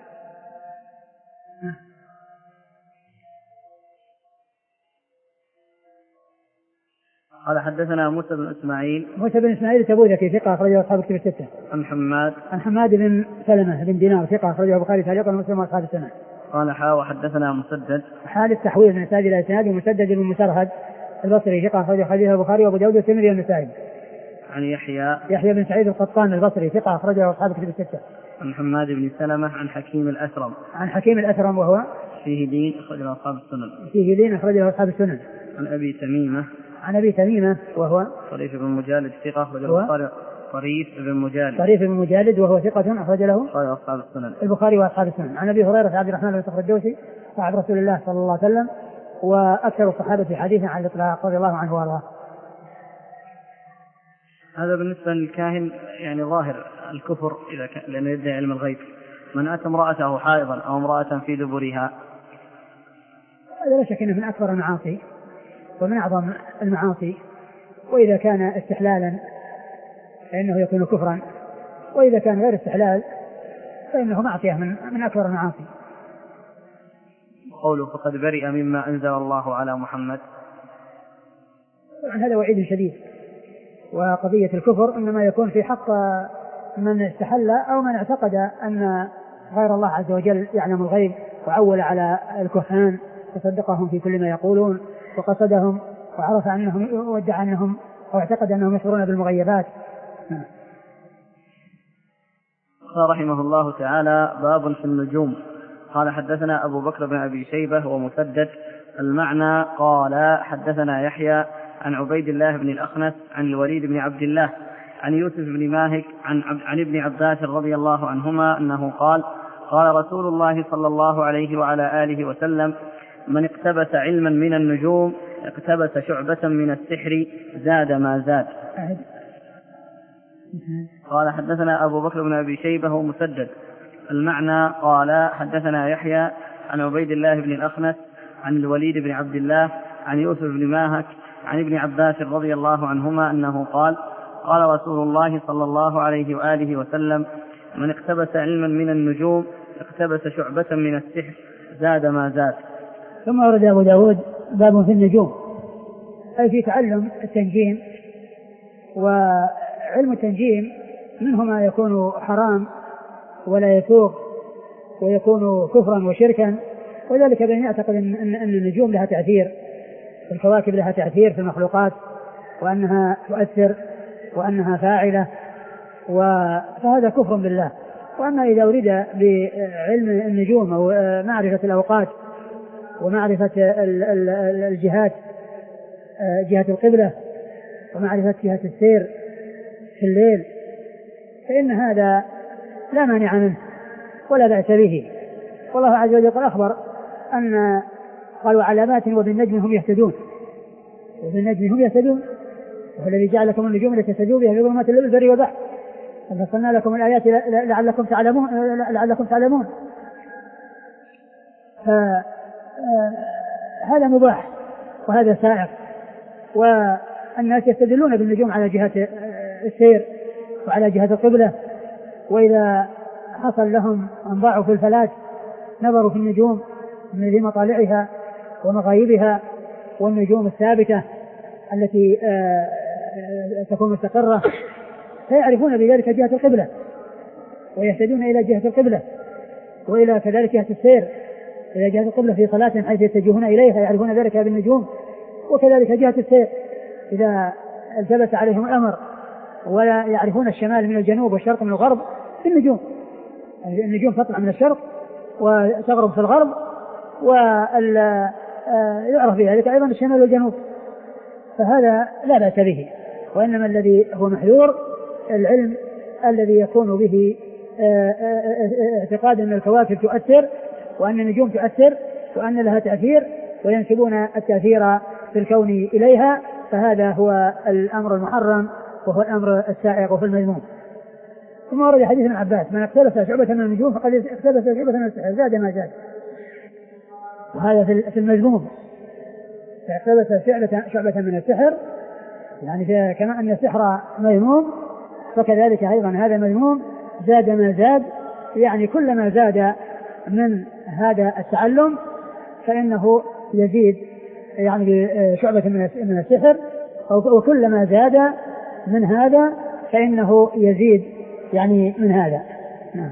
قال حدثنا موسى بن إسماعيل موسى بن إسماعيل التبوذكي ثقة أخرجه أصحاب الكتب الستة. عن حماد عن حماد بن سلمة بن دينار ثقة أخرجه البخاري تعليقا ومسلم وأصحاب السنة. قال حا وحدثنا مسدد حال التحويل من إسناد إلى إسناد ومسدد بن مسرهد البصري ثقة أخرجه حديث البخاري وأبو داود والترمذي والنسائي. عن يحيى يحيى بن سعيد القطان البصري ثقة أخرجه أصحاب الكتب الستة. عن حماد بن سلمة عن حكيم الأسرم عن حكيم الأسرم وهو فيه دين أخرجه أصحاب السنن فيه دين أخرجه أصحاب السنن. عن أبي تميمة عن أبي تميمة وهو طريف بن مجالد ثقة أخرجه البخاري طريف بن مجالد طريف بن مجالد وهو ثقة أخرج له البخاري وأصحاب السنن البخاري وأصحاب السنن. عن أبي هريرة عبد الرحمن بن صخر الدوسي صاحب رسول الله صلى الله عليه وسلم وأكثر الصحابة حديثا عن الإطلاق رضي الله عنه وارضاه. هذا بالنسبة للكاهن يعني ظاهر الكفر إذا كان لأنه يدعي علم الغيب. من أتى امرأته حائضا أو امرأة في دبرها هذا لا شك أنه من أكبر المعاصي ومن أعظم المعاصي، وإذا كان استحلالا فإنه يكون كفرا، وإذا كان غير استحلال فإنه معصية من, من أكبر المعاصي. قوله فقد برئ مما أنزل الله على محمد، طبعا هذا وعيد شديد. وقضية الكفر إنما يكون في حق من استحل أو من اعتقد أن غير الله عز وجل يعلم الغيب وعول على الكهان وصدقهم في كل ما يقولون وقصدهم وعرف أنهم ودع أنهم أو اعتقد أنهم يشعرون بالمغيبات. قال رحمه الله تعالى باب في النجوم. قال حدثنا أبو بكر بن أبي شيبة ومسدد المعنى قال حدثنا يحيى عن عبيد الله بن الأخنس عن الوليد بن عبد الله عن يوسف بن ماهك عن, عن ابن عباس رضي الله عنهما أنه قال قال رسول الله صلى الله عليه وعلى آله وسلم من اقتبس علما من النجوم اقتبس شعبة من السحر زاد ما زاد. قال حدثنا أبو بكر بن أبي شيبة ومسدد المعنى قال حدثنا يحيى عن عبيد الله بن الأخنس عن الوليد بن عبد الله عن يوسف بن ماهك عن ابن عباس رضي الله عنهما أنه قال قال رسول الله صلى الله عليه وآله وسلم من اقتبس علما من النجوم اقتبس شعبة من السحر زاد ما زاد. ثم ورد أبو داود باب في النجوم أي في تعلم التنجيم. وعلم التنجيم منه ما يكون حرام ولا يسوق ويكون كفرا وشركا، وذلك بأن يعتقد أن, أن النجوم لها تأثير، الكواكب لها تأثير في المخلوقات وأنها تؤثر وأنها فاعلة، فهذا كفر بالله. وأما إذا أريد بعلم النجوم أو معرفة الأوقات ومعرفة الجهات جهة القبلة ومعرفة جهة السير في الليل فإن هذا لا مانع منه ولا بأس به. والله عز وجل أخبر أن قالوا علامات وبالنجم هم يهتدون، وبالنجم هم يهتدون وهو الذي جعل لكم النجوم لتهتدوا بها في ظلمات الليل والبر والبحر فصلنا لكم الآيات لعلكم تعلمون لعلكم تعلمون فهذا مباح وهذا سائغ. والناس يستدلون بالنجوم على جهة السير وعلى جهة القبلة، وإذا حصل لهم أن ضاعوا في الفلات نظروا في النجوم من مطالعها ومغايبها والنجوم الثابتة التي تكون مستقرة فيعرفون بذلك جهة القبلة ويهتدون إلى جهة القبلة، وإلى كذلك جهة السير إلى جهة القبلة في صلاة حيث يتجهون إليها يعرفون ذلك بالنجوم، وكذلك جهة السير إذا التبس عليهم الأمر ولا يعرفون الشمال من الجنوب والشرق من الغرب في النجوم. النجوم تطلع من الشرق وتغرب في الغرب ويعرف بذلك أيضا الشمال والجنوب، فهذا لا بأس به. وإنما الذي هو محذور العلم الذي يكون به اعتقاد أن الكواكب تؤثر وأن النجوم تؤثر وأن لها تأثير وينسبون التأثير في الكون إليها، فهذا هو الأمر المحرم وهو الأمر السائغ وفي المذموم. ثم ورد حديث ابن عباس من اقتبس شعبة من النجوم فقد اقتبس شعبة من السحر زاد ما زاد، وهذا في المذموم. فاقتبس شعبة من السحر يعني كما أن السحر مذموم فكذلك أيضا هذا مذموم زاد ما زاد، يعني كلما زاد من هذا التعلم فإنه يزيد يعني شعبة من السحر، وكلما زاد من هذا فإنه يزيد يعني من هذا. نعم.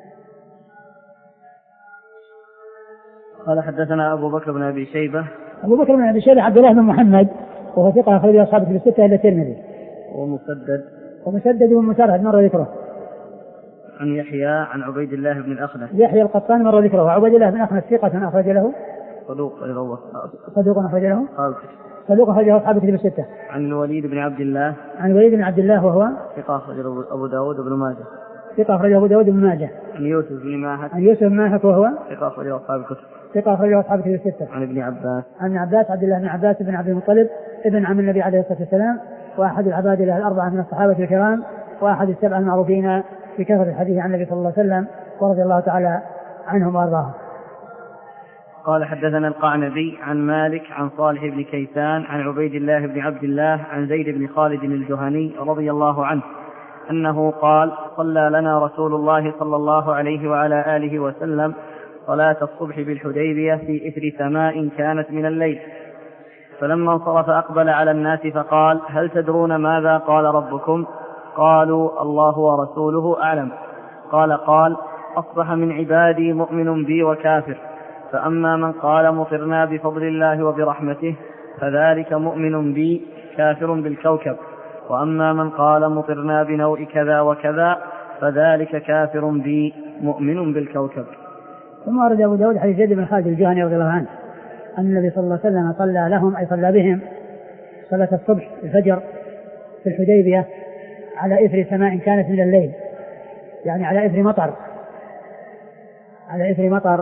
قال حدثنا أبو بكر بن أبي شيبة. أبو بكر بن أبي شيبة عبد الله بن محمد وهو ثقة أخرج أصحابه في الستة إلا الترمذي. ومسدد ومسدد ومسرهد مرة ذكره. عن يحيى عن عبيد الله بن الأخنس. يحيى القطان مرة ذكره. وعبيد الله بن الأخنس ثقة أخرج له. صدوق صدوق أخرج له. صدوق أخرجه أصحاب الكتب الستة. عن الوليد بن عبد الله. عن الوليد بن عبد الله وهو ثقة أخرجه أبو داود وابن ماجه. ثقة أخرجه أبو داود وابن ماجه. عن يوسف بن ماهك. عن يوسف بن ماهك وهو ثقة أخرجه أصحاب الكتب. ثقة أخرجه أصحاب الكتب الستة. عن ابن عباس. عن ابن عباس عبد الله بن عباس بن عبد المطلب ابن عم النبي عليه الصلاة والسلام، وأحد العباد له الأربعة من الصحابة الكرام، وأحد السبعة المعروفين بكثرة الحديث عن النبي صلى الله عليه وسلم، ورضي الله تعالى عنهم وأرضاهم. قال حدثنا القعنبي عن مالك عن صالح بن كيسان عن عبيد الله بن عبد الله عن زيد بن خالد الجهني رضي الله عنه أنه قال: صلى لنا رسول الله صلى الله عليه وعلى آله وسلم صلاة الصبح بالحديبية في إثر سماء كانت من الليل، فلما انصرف أقبل على الناس فقال: هل تدرون ماذا قال ربكم؟ قالوا: الله ورسوله أعلم. قال قال: أصبح من عبادي مؤمن بي وكافر، فأما من قال مطرنا بفضل الله وبرحمته فذلك مؤمن بي كافر بالكوكب، وأما من قال مطرنا بنوء كذا وكذا فذلك كافر بي مؤمن بالكوكب. ثم ورد أبو داود حديث زيد بن خالد الجهني رضي الله عنه أن النبي صلى الله عليه وسلم صلى لهم أي صلى بهم صلاة الصبح الفجر في الحديبية على إثر سماء كانت من الليل، يعني على إثر مطر على إثر مطر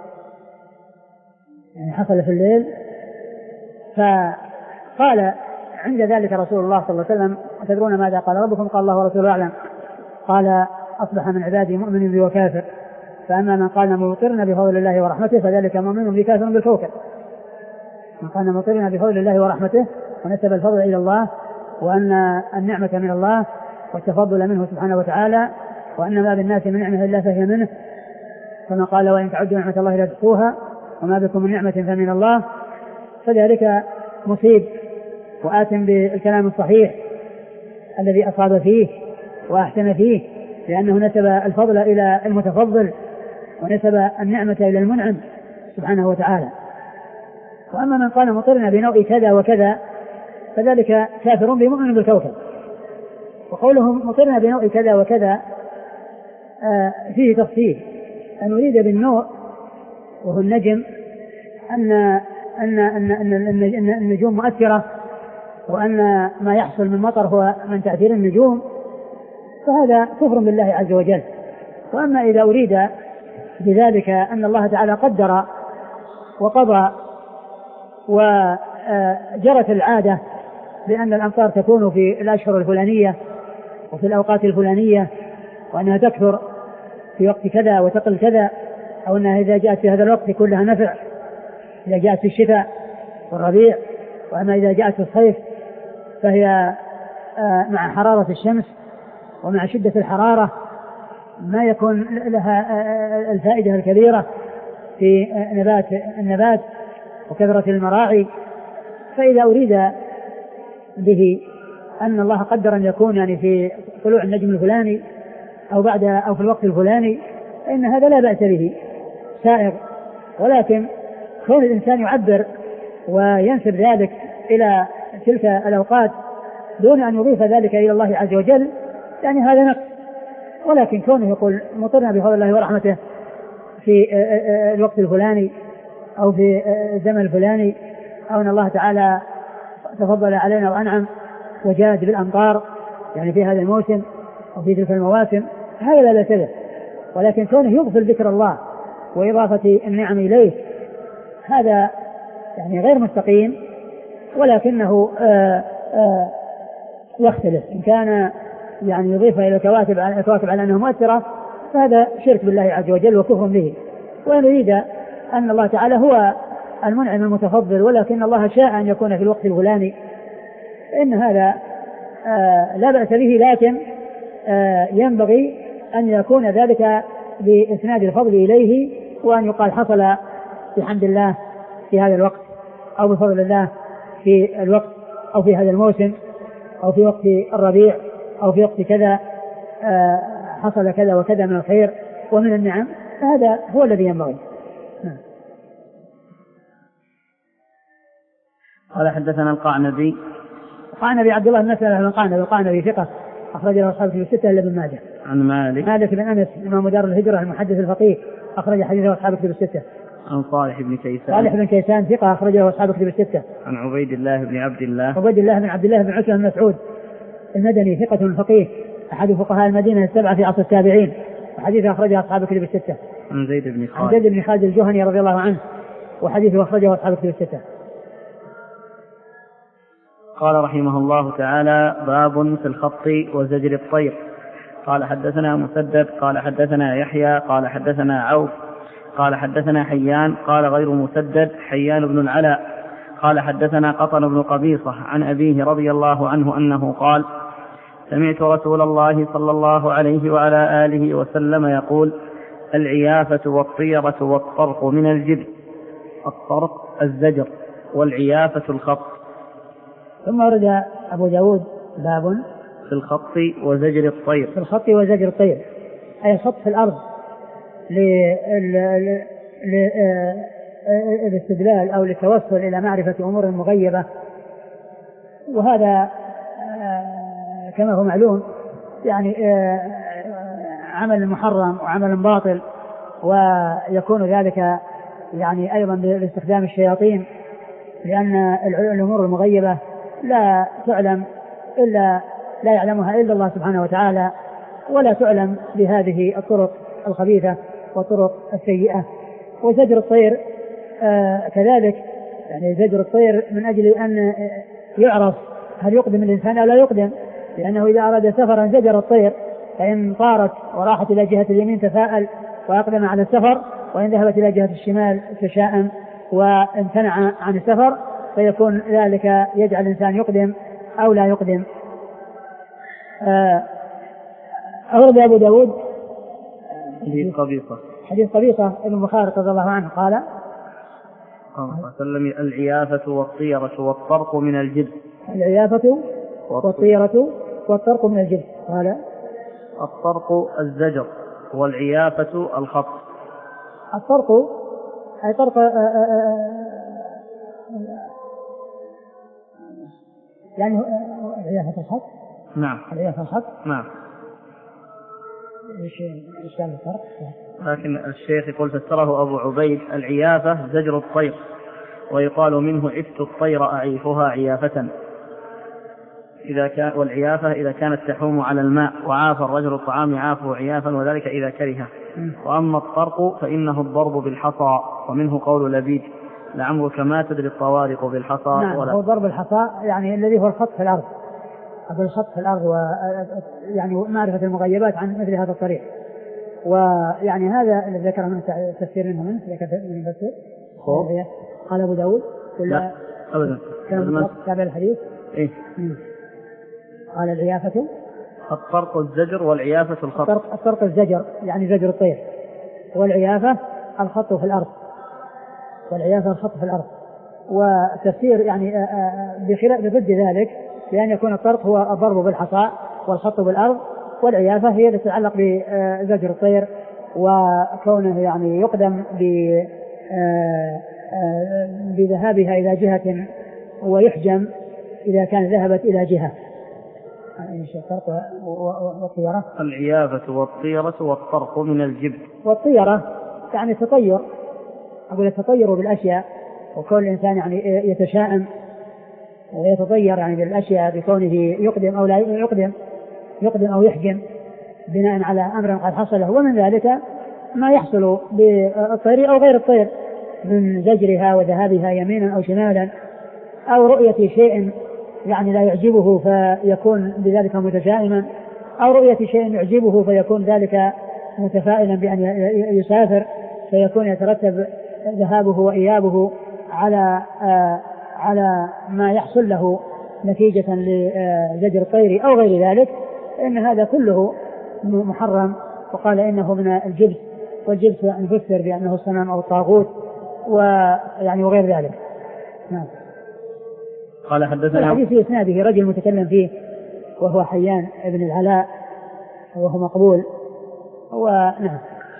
يعني حصل في الليل. فقال عند ذلك رسول الله صلى الله عليه وسلم: أتدرون ماذا قال ربكم؟ قال: الله ورسوله أعلم. قال: أصبح من عبادي مؤمن بي وكافر، فأما من قال مطرنا بفضل الله ورحمته فذلك مؤمن بي كافر بالكوكب. من قال مطرنا بفضل الله ورحمته ونسب الفضل إلى الله، وأن النعمة من الله والتفضل منه سبحانه وتعالى، وأن ما بالناس من نعمة إلا فهي منه، كما قال: وإن تعدوا نعمة الله لا تحصوها وما بكم من نعمة فمن الله، فذلك مصيب وآتم بالكلام الصحيح الذي أصاب فيه وأحسن فيه، لأنه نسب الفضل إلى المتفضل ونسب النعمة إلى المنعم سبحانه وتعالى. وأما من قال مطرنا بنوء كذا وكذا فذلك كافر بمؤمن بالكوكب. وقوله مطرنا بنوء كذا وكذا آه فيه تفصيل، أن أريد بالنوء وهو النجم أن أن أن أن النجوم مؤثرة، وأن ما يحصل من مطر هو من تأثير النجوم، فهذا كفر بالله عز وجل. وأما إذا أريد بذلك أن الله تعالى قدر وقضى وجرت العادة بأن الأمطار تكون في الأشهر الفلانية وفي الأوقات الفلانية، وأنها تكثر في وقت كذا وتقل كذا، أو أنها إذا جاءت في هذا الوقت يكون لها نفع إذا جاءت في الشتاء والربيع، وأما إذا جاءت في الصيف فهي مع حرارة الشمس ومع شدة الحرارة ما يكون لها الفائدة الكبيرة في نبات النبات وكثرة المراعي. فإذا أريد به أن الله قدر أن يكون يعني في طلوع النجم الفلاني أو بعد أو في الوقت الفلاني فإن هذا لا بأس به سائغ، ولكن كون الإنسان يعبر وينسب ذلك إلى تلك الأوقات دون أن يضيف ذلك إلى الله عز وجل يعني هذا نقص. ولكن كونه يقول مطرنا بفضل الله ورحمته في الوقت الفلاني أو في الزمن الفلاني، أو أن الله تعالى تفضل علينا وأنعم وجاد بالأمطار يعني في هذا الموسم أو في تلك المواسم، هذا لا بأس به. ولكن كونه يغفل ذكر الله وإضافة النعم إليه هذا يعني غير مستقيم، ولكنه آآ آآ يختلف. إن كان يعني يضيف إلى الكواكب على الكواكب على أنها مؤثرة فهذا شرك بالله عز وجل وكفر به. وإن يريد أن الله تعالى هو المنعم المتفضل ولكن الله شاء أن يكون في الوقت الفلاني إن هذا لا بأس به، لكن ينبغي أن يكون ذلك بإسناد الفضل إليه، وأن يقال حصل بحمد الله في هذا الوقت أو بفضل الله في الوقت أو في هذا الموسم أو في وقت الربيع أو في وقت كذا حصل كذا وكذا من الخير ومن النعم، هذا هو الذي ينبغي. قال حدثنا القعنبي. القعنبي عبد الله بن مسلمة القعنبي القعنبي ثقة أخرج له أصحاب الكتب الستة إلا ابن ماجه. عن مالك مالك بن أنس إمام دار الهجرة المحدث الفقيه أخرج حديثه أصحاب الكتب الستة. عن صالح بن كيسان صالح بن كيسان ثقة أخرجه أصحاب كتب الستة. عن عبيد الله بن عبد الله عبيد الله بن عبد الله بن عتبة بن مسعود المدني ثقة فقيه أحد فقهاء المدينة السبعة في عصر التابعين وحديثه أخرجه أصحاب كتب الستة. عن زيد بن خالد عن زيد بن خالد الجهني رضي الله عنه وحديثه أخرجه أصحاب كتب الستة. قال رحمه الله تعالى: باب في الخط وزجر الطير. قال حدثنا مسدد قال حدثنا يحيى قال حدثنا عوف قال حدثنا حيان قال غير مسدد حيان بن العلاء قال حدثنا قطن بن قبيصة عن أبيه رضي الله عنه أنه قال: سمعت رسول الله صلى الله عليه وعلى آله وسلم يقول: العيافة والطيرة والطرق من الجبل. الطرق الزجر والعيافة الخط. ثم ورد أبو داود باب في الخط وزجر الطير. في الخط وزجر الطير أي الخط في الأرض للاستدلال أو للتوصل إلى معرفة أمور مغيبة. وهذا كما هو معلوم يعني عمل محرم وعمل باطل، ويكون ذلك يعني أيضا باستخدام الشياطين، لأن الأمور المغيبة لا تعلم إلا لا يعلمها إلا الله سبحانه وتعالى، ولا تعلم بهذه الطرق الخبيثة والطرق السيئة. وزجر الطير آه كذلك، يعني زجر الطير من أجل أن يعرف هل يقدم الإنسان أو لا يقدم، لأنه إذا أراد سفرا زجر الطير، فإن طارت وراحت إلى جهة اليمين تفاءل وأقدم على السفر، وإن ذهبت إلى جهة الشمال تشاءم وامتنع عن السفر، فيكون ذلك يجعل الإنسان يقدم أو لا يقدم. أورد أبو داود حديث قبيصة حديث قبيصة ابن مخارق رضي الله عنه قال: وسلم: العيافة والطيرة والطرق من الجبل. العيافة والطيرة والطرق من الجبل. قال: الطرق الزجر والعيافة الخط. الطرق أي طرق يعني العيافة الخط. نعم. العيافة الخط. نعم. ايش ايش كان الفرق؟ لكن الشيخ يقول فسره أبو عبيد: العيافة زجر الطير، ويقال منه عفت الطير أعيفها عيافة، إذا كان والعيافة إذا كانت تحوم على الماء، وعاف الرجل الطعام عافه عيافا، وذلك إذا كرهه. وأما الطرق فإنه الضرب بالحصى، ومنه قول لبيد: لعمرك ما تدري الطوارق بالحصى. نعم، ولا هو ضرب الحصى يعني الذي هو الخط في الأرض، أقول الخط في الأرض، ويعني معرفة المغيبات عن مثل هذا الطريق. ويعني هذا الذي ذكر من تفسير منه منه ذكر من تفسير قال أبو داود لا أبدا كان تابع الحديث. إيه؟ قال: العيافة الطرق الزجر والعيافة الخط. الطرق, الطرق الزجر يعني زجر الطير، والعيافة الخط في الأرض، والعيافة الخط في الأرض. وتفسير يعني بخلاف بضد ذلك، بأن يكون الطرق هو الضرب بالحصى والخط بالأرض، والعيافة هي التي تتعلق بزجر الطير، وكونه يعني يقدم بذهابها إلى جهة ويحجم إذا كان ذهبت إلى جهة. الطرق والطيرة. العيافة والطيرة والطرق من الجبل. والطيرة يعني تطير، أقول التطير بالأشياء، وكل الإنسان يعني يتشائم ويتطير يعني بالأشياء بكونه يقدم أو لا يقدم، يقدم أو يحجم بناء على أمر قد حصله. ومن ذلك ما يحصل بالطير أو غير الطير من زجرها وذهابها يمينا أو شمالا، أو رؤية شيء يعني لا يعجبه فيكون بذلك متشائما، أو رؤية شيء يعجبه فيكون ذلك متفائلا بأن يسافر، فيكون يترتب ذهابه وإيابه على آه على ما يحصل له نتيجة لزجر الطير أو غير ذلك. إن هذا كله محرم. وقال إنه من الجبس، والجبس نفسر بأنه الصنم أو الطاغوت ويعني وغير ذلك. نعم. قال حدثنا الحديث في إسناده رجل متكلم فيه وهو حيان ابن العلاء وهو مقبول. ونعم.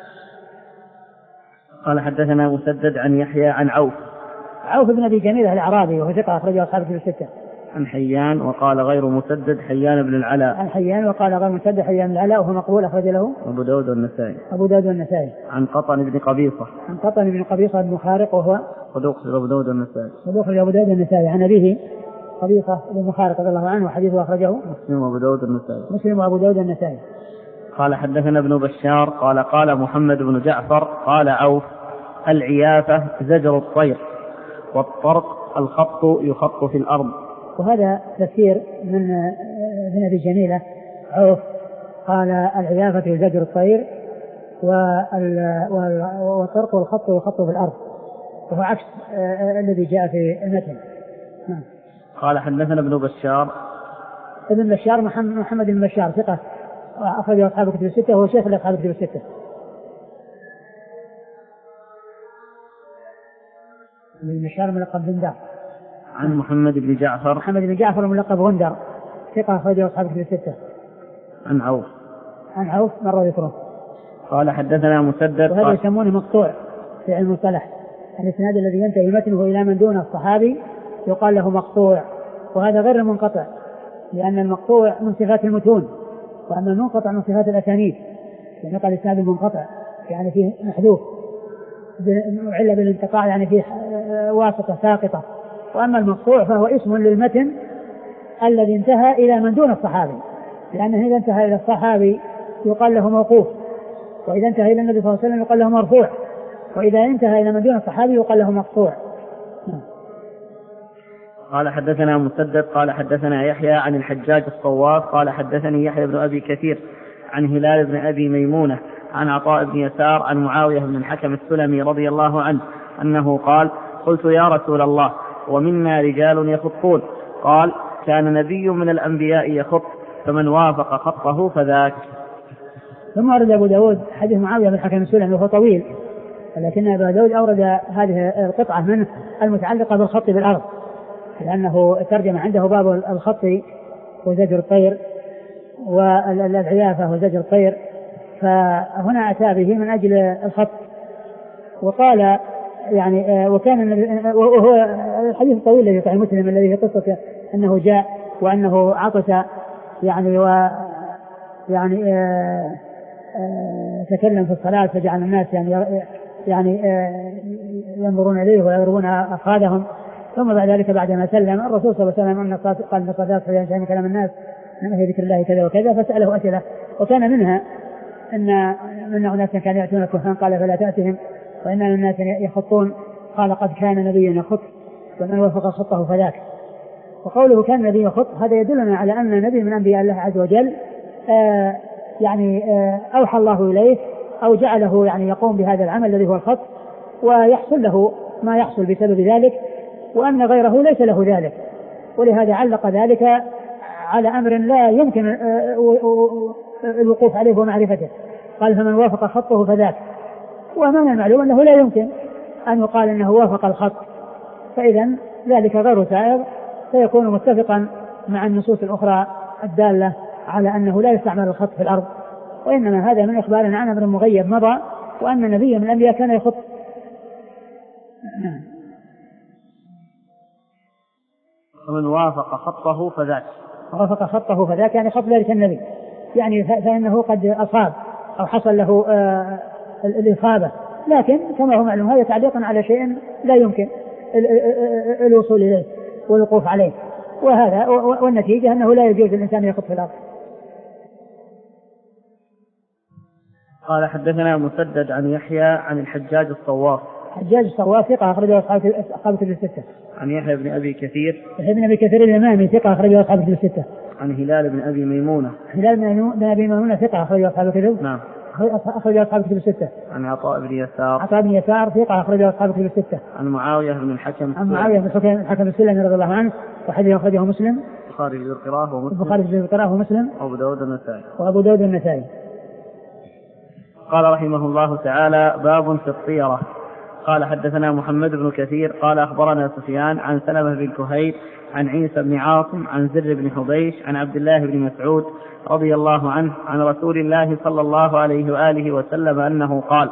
قال حدثنا مسدد عن يحيى عن عوف عوف بن أبي جميلة الأعرابي وهو ثقة أخرجه أصحاب الكتب الستة. عن حيان وقال غير مسدد حيان بن العلاء. عن حيان وقال غير مسدد حيان بن العلاء وهو مقبول أخرج له أبو داود والنسائي. أبو داود والنسائي. عن قطن بن قبيصة. عن قطن بن قبيصة بن خارق وهو صدوق أبو داود والنسائي. صدوق أبو داود والنسائي. عن أبيه قبيصة بن خارق رضي الله عنه وحديثه أخرجه مسلم وأبو داود والنسائي. مسلم وأبو داود والنسائي. قال حدثنا ابن بشار قال قال محمد بن جعفر قال عوف العيافة زجر الطير والطرق الخط يخط في الأرض. وهذا تفسير من ابن أبي جميلة عوف قال العيافة زجر الطير والطرق والخط يخط في الأرض وهو عكس الذي جاء في المتن. قال حدثنا ابن بشار ابن بشار محمد بن بشار ثقة أخرجه أصحاب الكتب الستة وهو شيخ أصحاب الكتب الستة. ابن بشار ملقب غندر. عن محمد بن جعفر محمد بن جعفر ملقب غندر ثقة أخرجه أصحاب الكتب الستة. عن عوف عن عوف مر ذكره. قال حدثنا مسدد وهذا يسمونه مقطوع في علم المصطلح الإسناد الذي ينتهي متنه إلى من دون الصحابي يقال له مقطوع وهذا غير المنقطع لأن المقطوع من صفات المتون وأما المنقطع من صفات الأسانيد يعني قال الإسناد المنقطع يعني فيه محذوف علة بالانقطاع يعني فيه واسطة ساقطة وأما المقطوع فهو اسم للمتن الذي انتهى إلى من دون الصحابي لأنه إذا انتهى إلى الصحابي يقال له موقوف وإذا انتهى إلى النبي صلى الله عليه وسلم يقال له مرفوع وإذا انتهى إلى من دون الصحابي يقال له مقطوع. قال حدثنا مسدد قال حدثنا يحيى عن الحجاج الصواف قال حدثني يحيى بن أبي كثير عن هلال بن أبي ميمونة عن عطاء بن يسار عن معاوية بن الحكم السلمي رضي الله عنه أنه قال قلت يا رسول الله ومنا رجال يخطون قال كان نبي من الأنبياء يخط فمن وافق خطه فذاك. ثم أورد أبو داود حديث معاوية بن الحكم السلمي وهو طويل لكن أبو داود أورد هذه القطعة منه المتعلقة بالخط بالأرض لأنه ترجم عنده باب الخط وزجر الطير والعيافة وزجر الطير فهنا أتى به من أجل الخط وقال يعني وكان وهو الحديث الطويل الذي في مسلم الذي في قصة أنه جاء وأنه عطس يعني و يعني آآ آآ تكلم في الصلاة فجعل الناس يعني يعني ينظرون إليه ويضربون أفخاذهم ثم بعد ذلك بعد ما سلم الرسول صلى الله عليه وسلم أن قال الصلاة فينتهي كلام الناس أنه هي ذكر الله كذا وكذا فسأله أسئلة وكان منها أن من الناس كانوا يأتون الكهان قال فلا تأتهم وإن من الناس يخطون قال قد كان نبي يخط ومن وفق خطه فذاك. وقوله كان نبي يخط هذا يدلنا على أن نبي من أنبياء الله عز وجل آه يعني آه أوحى الله إليه أو جعله يعني يقوم بهذا العمل الذي هو الخط ويحصل له ما يحصل بسبب ذلك وأن غيره ليس له ذلك ولهذا علق ذلك على أمر لا يمكن آه الوقوف عليه ومعرفته قال فمن وافق خطه فذاك ومن المعلوم أنه لا يمكن أن يقال أنه وافق الخط فإذا ذلك غير سائغ فيكون متفقا مع النصوص الأخرى الدالة على أنه لا يستعمل الخط في الأرض وإنما هذا من إخبار عن أمر مغيب مضى وأن نبي من الأنبياء كان يخط. ومن وافق خطه فذاك وافق خطه فذاك يعني خط ذلك النبي يعني فإنه قد أصاب أو حصل له آه الإصابة لكن كما هو معلوم هذا تعليق على شيء لا يمكن الوصول إليه والوقوف عليه وهذا والنتيجة أنه لا يجوز الإنسان يخط في الأرض. قال حدثنا مسدد عن يحيى عن الحجاج الصواف حجاج الصواف ثقة أخرجه أصحاب الكتب الستة. عن يحيى بن أبي كثير يحيى بن أبي كثير الإمامي ثقة أخرجه أصحاب الكتب الستة. عن هلال بن أبي ميمونة هلال بن أبي ميمونة ثقة أخرجه أصحاب الكتب. نعم أخرجه أصحاب الكتب الستة. عن عطاء بن يسار عطاء بن يسار ثقة أخرجه أصحاب الكتب الستة. عن معاوية بن الحكم عن معاوية بن الحكم السلمي رضي الله عنه وحديث أخرجه مسلم البخاري في القراءة ومسلم البخاري في القراءة ومسلم وأبو داود النسائي وأبو داود النسائي. قال رحمه الله تعالى باب في الطيرة. قال حدثنا محمد بن كثير قال أخبرنا سفيان عن سلمة بن كهيل عن عيسى بن عاصم عن زر بن حبيش عن عبد الله بن مسعود رضي الله عنه عن رسول الله صلى الله عليه وآله وسلم أنه قال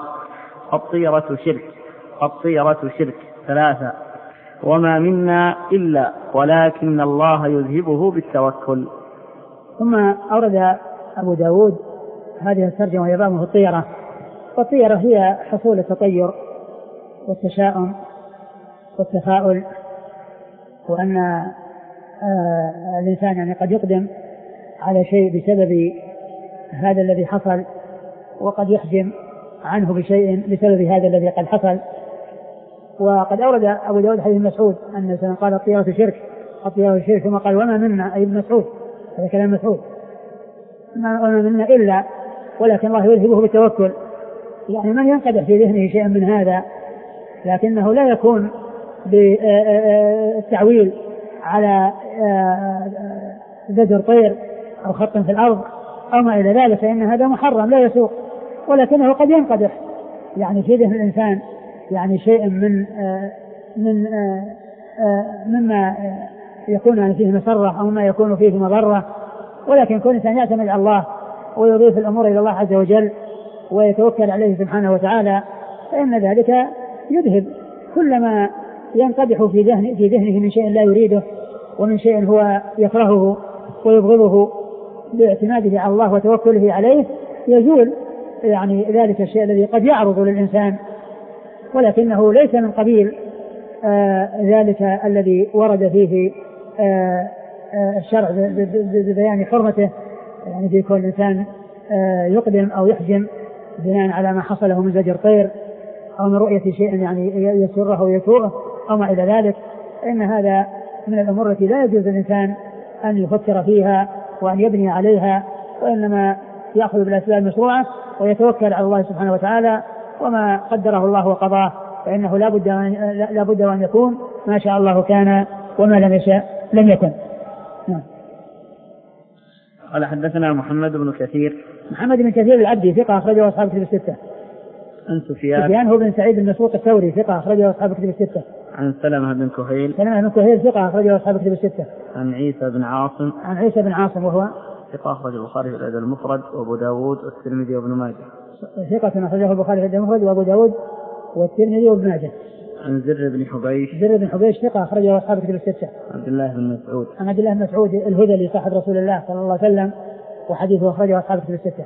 الطيرة شرك الطيرة شرك ثلاثة وما منا إلا ولكن الله يذهبه بالتوكل. ثم أورد أبو داود هذه الترجمة وهي باب في الطيرة. والطيرة هي حصول التطير والتشاؤم والتفاؤل، وأن آه الإنسان يعني قد يقدم على شيء بسبب هذا الذي حصل، وقد يحجم عنه بشيء بسبب هذا الذي قد حصل. وقد أورد أبو داود حديث مسعود أن الإنسان قال الطيرة شرك، الطيرة شرك، ثم قال وما منا، أي ابن مسعود، هذا كلام مسعود، وما منا إلا ولكن الله يذهبه بالتوكل. يعني من ينقدح في ذهنه شيئا من هذا لكنه لا يكون بالتعويل على زجر طير أو خط في الأرض أو ما إلى ذلك، فإن هذا محرم لا يسوق، ولكنه قد ينقدح يعني في ذهن الإنسان يعني شيء من من مما يكون فيه مسرة أو ما يكون فيه مضرة، ولكن كل إنسان يعتمد على الله ويضيف الأمور إلى الله عز وجل ويتوكل عليه سبحانه وتعالى، فإن ذلك يذهب كل ما ينقدح في ذهنه في ذهنه من شيء لا يريده ومن شيء هو يكرهه ويبغضه، باعتماده على الله وتوكله عليه يزول يعني ذلك الشيء الذي قد يعرض للإنسان، ولكنه ليس من قبيل آه ذلك الذي ورد فيه آه آه الشرع ببيان حرمته، يعني في كل إنسان آه يقدم أو يحجم بناء على ما حصله من زجر طير أو من رؤية شيء يعني يسره ويسوءه أو ما إلى ذلك، فإن هذا من الأمور التي لا يجوز للإنسان أن يفكر فيها وأن يبني عليها، وإنما يأخذ بالأسباب المشروعة ويتوكل على الله سبحانه وتعالى، وما قدره الله وقضاه فإنه لا بد لا بد أن يكون، ما شاء الله كان وما لم يشاء لم يكن. نعم. قال حدثنا محمد بن كثير. محمد بن كثير العبدي ثقة أخرجه أصحاب الكتب الستة. عن سفيان. سفيان هو بن سعيد بن مسروق الثوري ثقة أخرجه أصحاب الكتب الستة. عن سلمة بن كهيل. سلمة بن كهيل ثقة أخرجه أصحاب الكتب الستة. عن عيسى بن عاصم. عن عيسى بن عاصم وهو ثقة أخرجه البخاري في الأدب المفرد وأبو داود والترمذي وابن ماجه. ثقة أخرجه البخاري في الأدب المفرد وأبو داود والترمذي وابن ماجه. عن زر بن حبيش. زر بن حبيش ثقة أخرجه أصحاب الكتب الستة. عبد الله بن مسعود. عن عبد الله بن مسعود الهذلي صاحب رسول الله صلى الله عليه وسلم وحديثه أخرجه أصحاب الكتب الستة.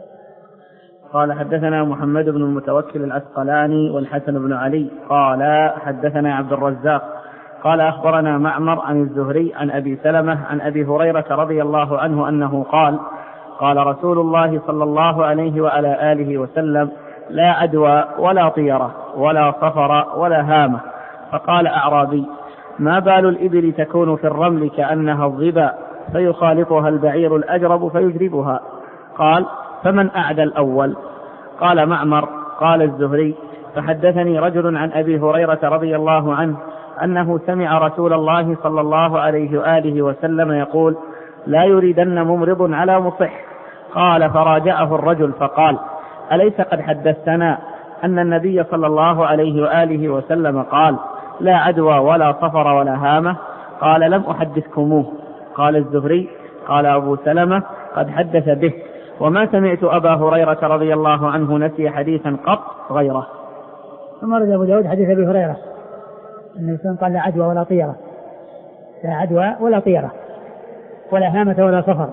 قال حدثنا محمد بن المتوكل العسقلاني والحسن بن علي قال حدثنا عبد الرزاق قال أخبرنا معمر عن الزهري عن أبي سلمة عن أبي هريرة رضي الله عنه أنه قال قال رسول الله صلى الله عليه وعلى آله وسلم لا عدوى ولا طيرة ولا صفر ولا هامة. فقال أعرابي ما بال الإبل تكون في الرمل كأنها الظبا فيخالطها البعير الأجرب فيجربها؟ قال فمن أعدى الأول؟ قال معمر قال الزهري فحدثني رجل عن أبي هريرة رضي الله عنه أنه سمع رسول الله صلى الله عليه وآله وسلم يقول لا يريدن ممرض على مصح. قال فراجعه الرجل فقال أليس قد حدثتنا أن النبي صلى الله عليه وآله وسلم قال لا عدوى ولا صفر ولا هامة؟ قال لم أحدثكموه. قال الزهري قال أبو سلمة قد حدث به وما سمعت أبا هريرة رضي الله عنه نسي حديثا قط غيره. ثم رد أبو داود حديث أبي هريرة أن الإنسان قال لا عدوى ولا طيرة، لا عدوى ولا طيرة ولا هامة ولا صفر.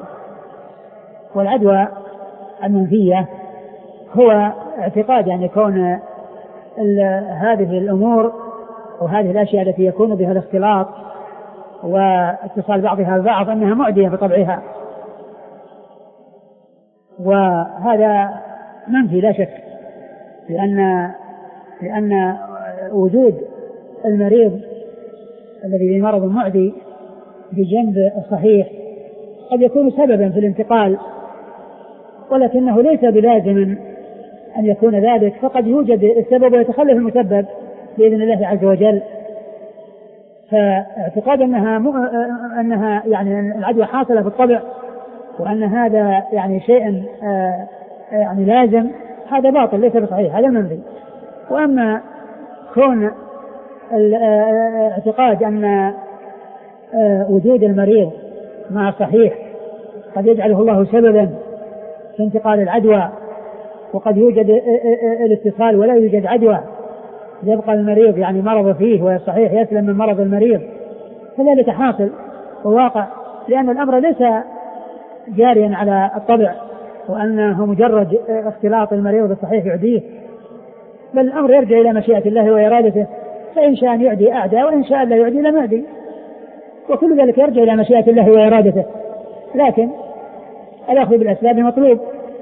والعدوى المنفية هو اعتقاد يعني كون هذه الأمور وهذه الأشياء التي يكون بها الاختلاط واتصال بعضها ببعض أنها معدية بطبعها، وهذا منفي لا شك، لأن لأن وجود المريض الذي بمرض معدي بجنب الصحيح قد يكون سببا في الانتقال، ولكنه ليس بلازم أن يكون ذلك، فقد يوجد السبب ويتخلف المسبب بإذن الله عز وجل. فاعتقاد أنها م... أنها يعني العدوى حاصلة في الطبع وأن هذا يعني شيء آه يعني لازم، هذا باطل ليس بصحيح، هذا منفي. وأما كون الاعتقاد أن آه وجود المريض مع الصحيح قد يجعله الله سببا في انتقال العدوى، وقد يوجد الاتصال ولا يوجد عدوى، يبقى المريض يعني مرض فيه والصحيح يسلم من مرض المريض، كذلك حاصل وواقع، لأن الأمر ليس جاريا على الطبع وأنه مجرد اختلاط المريض بالصحيح يعديه، بل الأمر يرجع إلى مشيئة الله وإرادته، فإن شاء أن يعدي أعدى وإن شاء لا يعدي لم يعدي، وكل ذلك يرجع إلى مشيئة الله وإرادته. لكن الأخذ بالأسباب مطلوب.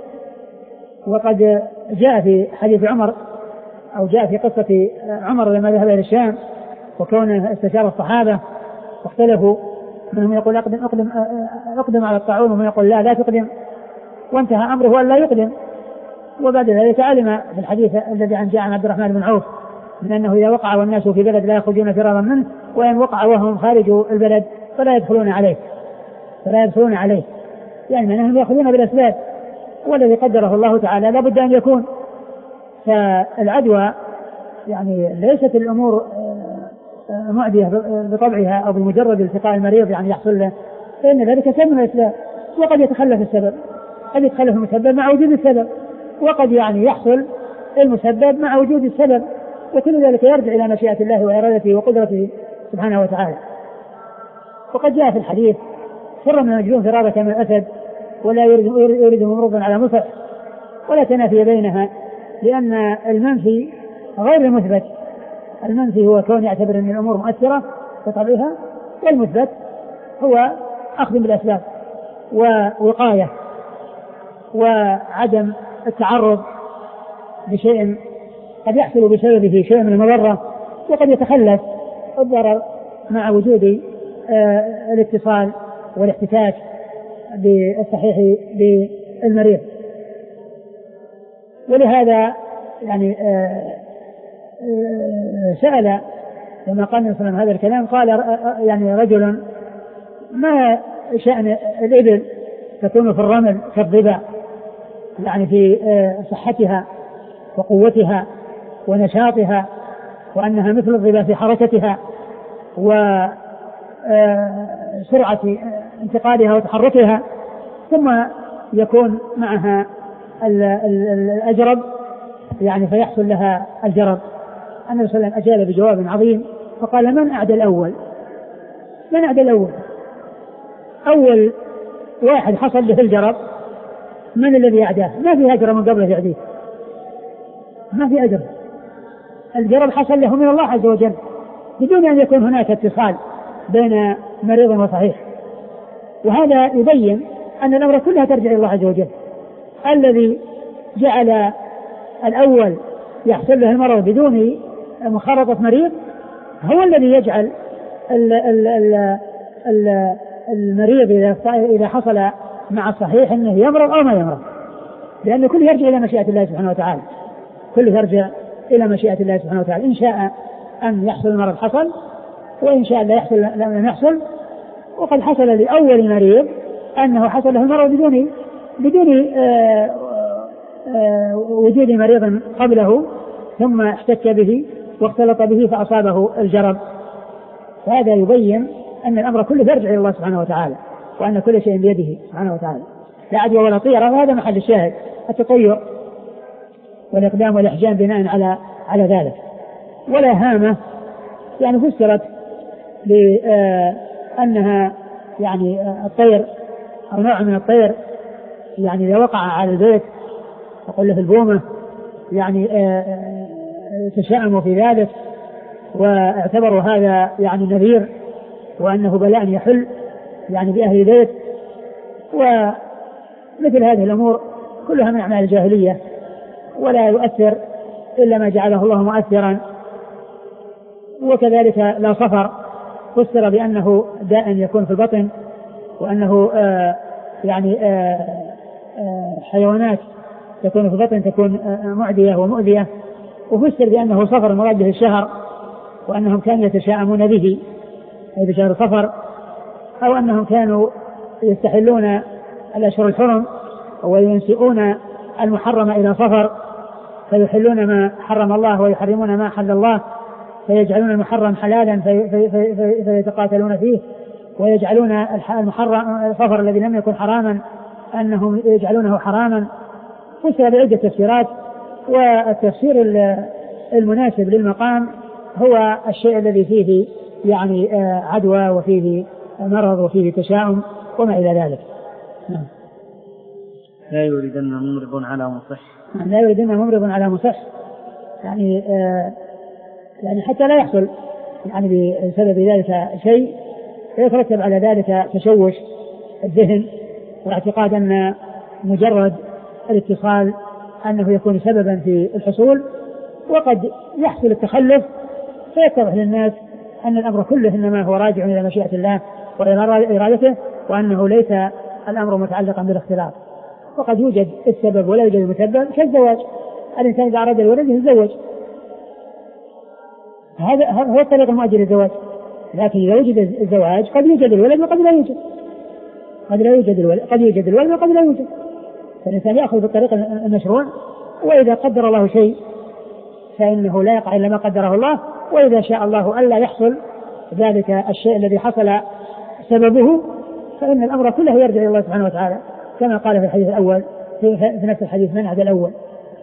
وقد جاء في حديث عمر أو جاء في قصة عمر لما ذهب إلى الشام وكونه استشار الصحابة واختلفوا، منهم يقول أقدم, أقدم, أقدم على الطاعون ومن يقول لا لا تقدم، وانتهى أمره أن لا يقدم. وبعد ذلك علم في الحديث الذي عن جاء عن عبد الرحمن بن عوف من أنه إذا وقع والناس في بلد لا يخرجون فرارا منه، وإن وقع وهم خارج البلد فلا يدخلون عليه فلا يدخلون عليه يعني أنهم يأخذون بالأسباب، والذي قدره الله تعالى لا بد أن يكون. فالعدوى يعني ليست الأمور معدية بطبعها أو بمجرد التقاء المريض يعني يحصل له، فإن ذلك سبب من الأسباب، وقد يتخلف السبب، قد يتخلف المسبب مع وجود السبب، وقد يعني يحصل المسبب مع وجود السبب، وكل ذلك يرجع إلى مشيئة الله وإرادته وقدرته سبحانه وتعالى. وقد جاء في الحديث فر من المجنون فرارك من الأسد ولا يريد ممرضا على مصح، ولا تنافي بينها، لأن المنفي غير المثبت. المنفي هو كون يعتبر أن الأمور مؤثرة بطبعها، والمثبت هو أخذ بالأسباب ووقاية وعدم التعرض بشيء قد يحصل بسببه شيء من المضرة، وقد يتخلف الضرر مع وجود آه الاتصال والاحتكاك بالصحيح بالمريض. ولهذا يعني آه آه سأل لما قال النبي صلى الله عليه وسلم هذا الكلام، قال يعني رجل ما شأن الإبل تكون في الرمل كالظبا، يعني في آه صحتها وقوتها ونشاطها، وأنها مثل الظبا في حركتها وسرعة انتقالها وتحركها، ثم يكون معها الأجرب يعني فيحصل لها الجرب. النبي صلى الله عليه وسلم أجاب بجواب عظيم فقال: من أعدى الأول؟ من أعدى الأول؟ أول واحد حصل له الجرب من الذي أعداه؟ ما في أجر من قبله يعديه، ما في أجر. الجرب حصل له من الله عز وجل بدون أن يكون هناك اتصال بين مريض وصحيح. وهذا يبين أن الأمر كلها ترجع إلى الله عز وجل، الذي جعل الأول يحصل له المرض بدون مخالطة مريض هو الذي يجعل ال ال ال ال المريض إذا حصل مع الصحيح أنه يمرض أو ما يمرض، لأن كل يرجع إلى مشيئة الله سبحانه وتعالى، كل يرجع إلى مشيئة الله سبحانه وتعالى. إن شاء أن يحصل المرض حصل، وإن شاء لا يحصل لم يحصل. وقد حصل لأول مريض أنه حصل له المرض بدون بدون آآ آآ وجود مريض قبله، ثم احتك به واختلط به فأصابه الجرب. فهذا يبين أن الأمر كله يرجع إلى الله سبحانه وتعالى، وأن كل شيء بيده سبحانه وتعالى، لا عدوى ولا طيرة. وهذا محل الشاهد، التطير والإقدام والإحجام بناء على على ذلك. ولا هامة يعني فسرت لأنها يعني الطير أو نوع من الطير، يعني إذا وقع على البيت تقول له البومة، يعني تشاءموا في ذلك واعتبروا هذا يعني نذير، وأنه بلاء يحل يعني بأهل البيت. ومثل هذه الأمور كلها من أعمال الجاهلية، ولا يؤثر إلا ما جعله الله مؤثرا. وكذلك لا صفر فسر بأنه داء يكون في البطن، وأنه آه يعني آه آه حيوانات تكون في البطن تكون آه معدية ومؤذية. وفسر بأنه صفر مراد به الشهر، وأنهم كانوا يتشاءمون به أي بشهر صفر، أو أنهم كانوا يستحلون الأشهر الحرم وينسئون المحرم إلى صفر، فيحلون ما حرم الله ويحرمون ما حل الله، فيجعلون المحرم حلالا في في في في فيتقاتلون فيه، ويجعلون المحرم صفر الذي لم يكن حراما أنهم يجعلونه حراما. فسر بعدة تفسيرات، والتفسير المناسب للمقام هو الشيء الذي فيه يعني عدوى وفيه مرض وفيه تشاؤم وما إلى ذلك. نعم. لا يريدن ممرض على مصح. لا يريدن ممرض على مصح يعني آه يعني حتى لا يحصل يعني بسبب ذلك شيء يترتب على ذلك تشوش الذهن واعتقاد أن مجرد الاتصال أنه يكون سببا في الحصول، وقد يحصل التخلف فيتضح للناس أن الأمر كله إنما هو راجع إلى مشيئة الله وإرادته، وأنه ليس الأمر متعلقا بالاختلاط. وقد يوجد السبب ولا يوجد المسبب كالزواج، الإنسان إذا أراد الولد يتزوج، هذا هو الطريق المؤدي للزواج. لكن إذا وجد الزواج قد يوجد الولد وقد لا يوجد، قد لا يوجد الولد قد يوجد الولد وقد لا يوجد. فالإنسان يأخذ بالطريق المشروع، وإذا قدر الله شيء فإنه لا يقع إلا ما قدره الله، وإذا شاء الله ألا يحصل ذلك الشيء الذي حصل سببه فإن الأمر كله يرجع إلى الله سبحانه وتعالى، كما قال في الحديث الأول في نفس الحديث من عدا الأول.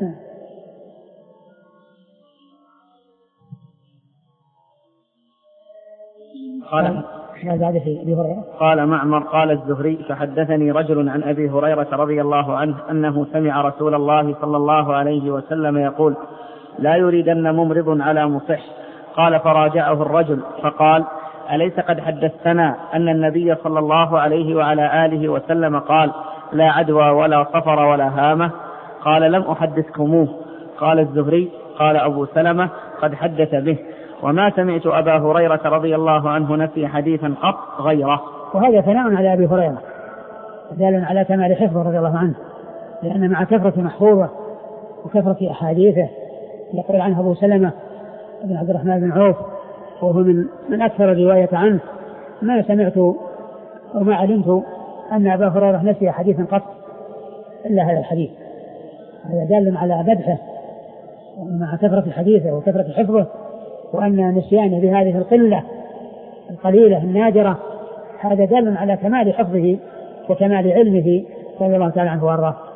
قال قال معمر قال الزهري فحدثني رجل عن أبي هريرة رضي الله عنه أنه سمع رسول الله صلى الله عليه وسلم يقول لا يريدن ممرض على مصح. قال فراجعه الرجل فقال أليس قد حدثتنا أن النبي صلى الله عليه وعلى آله وسلم قال لا عدوى ولا صفر ولا هامة؟ قال لم أحدثكموه. قال الزهري قال أبو سلمة قد حدث به، وما سمعت أبا هريرة رضي الله عنه نسي حديثا قط غيره. وهذا ثناء على أبي هريرة دال على كمال حفظه رضي الله عنه، لأن مع كثرة محفوظه وكثرة أحاديثه يقول عنه أبو سلمة بن عبد الرحمن بن عوف وهو من, من أكثر رواية عنه، ما سمعت وما علمت أن أبا هريرة نسي حديثا قط إلا هذا الحديث. هذا دال على مدحه مع كثرة حديثه وكثرة حفظه، وأن نسيانه بهذه القلة القليلة النادرة هذا دال على كمال حفظه وكمال علمه رضي الله تعالى عنه وارضاه.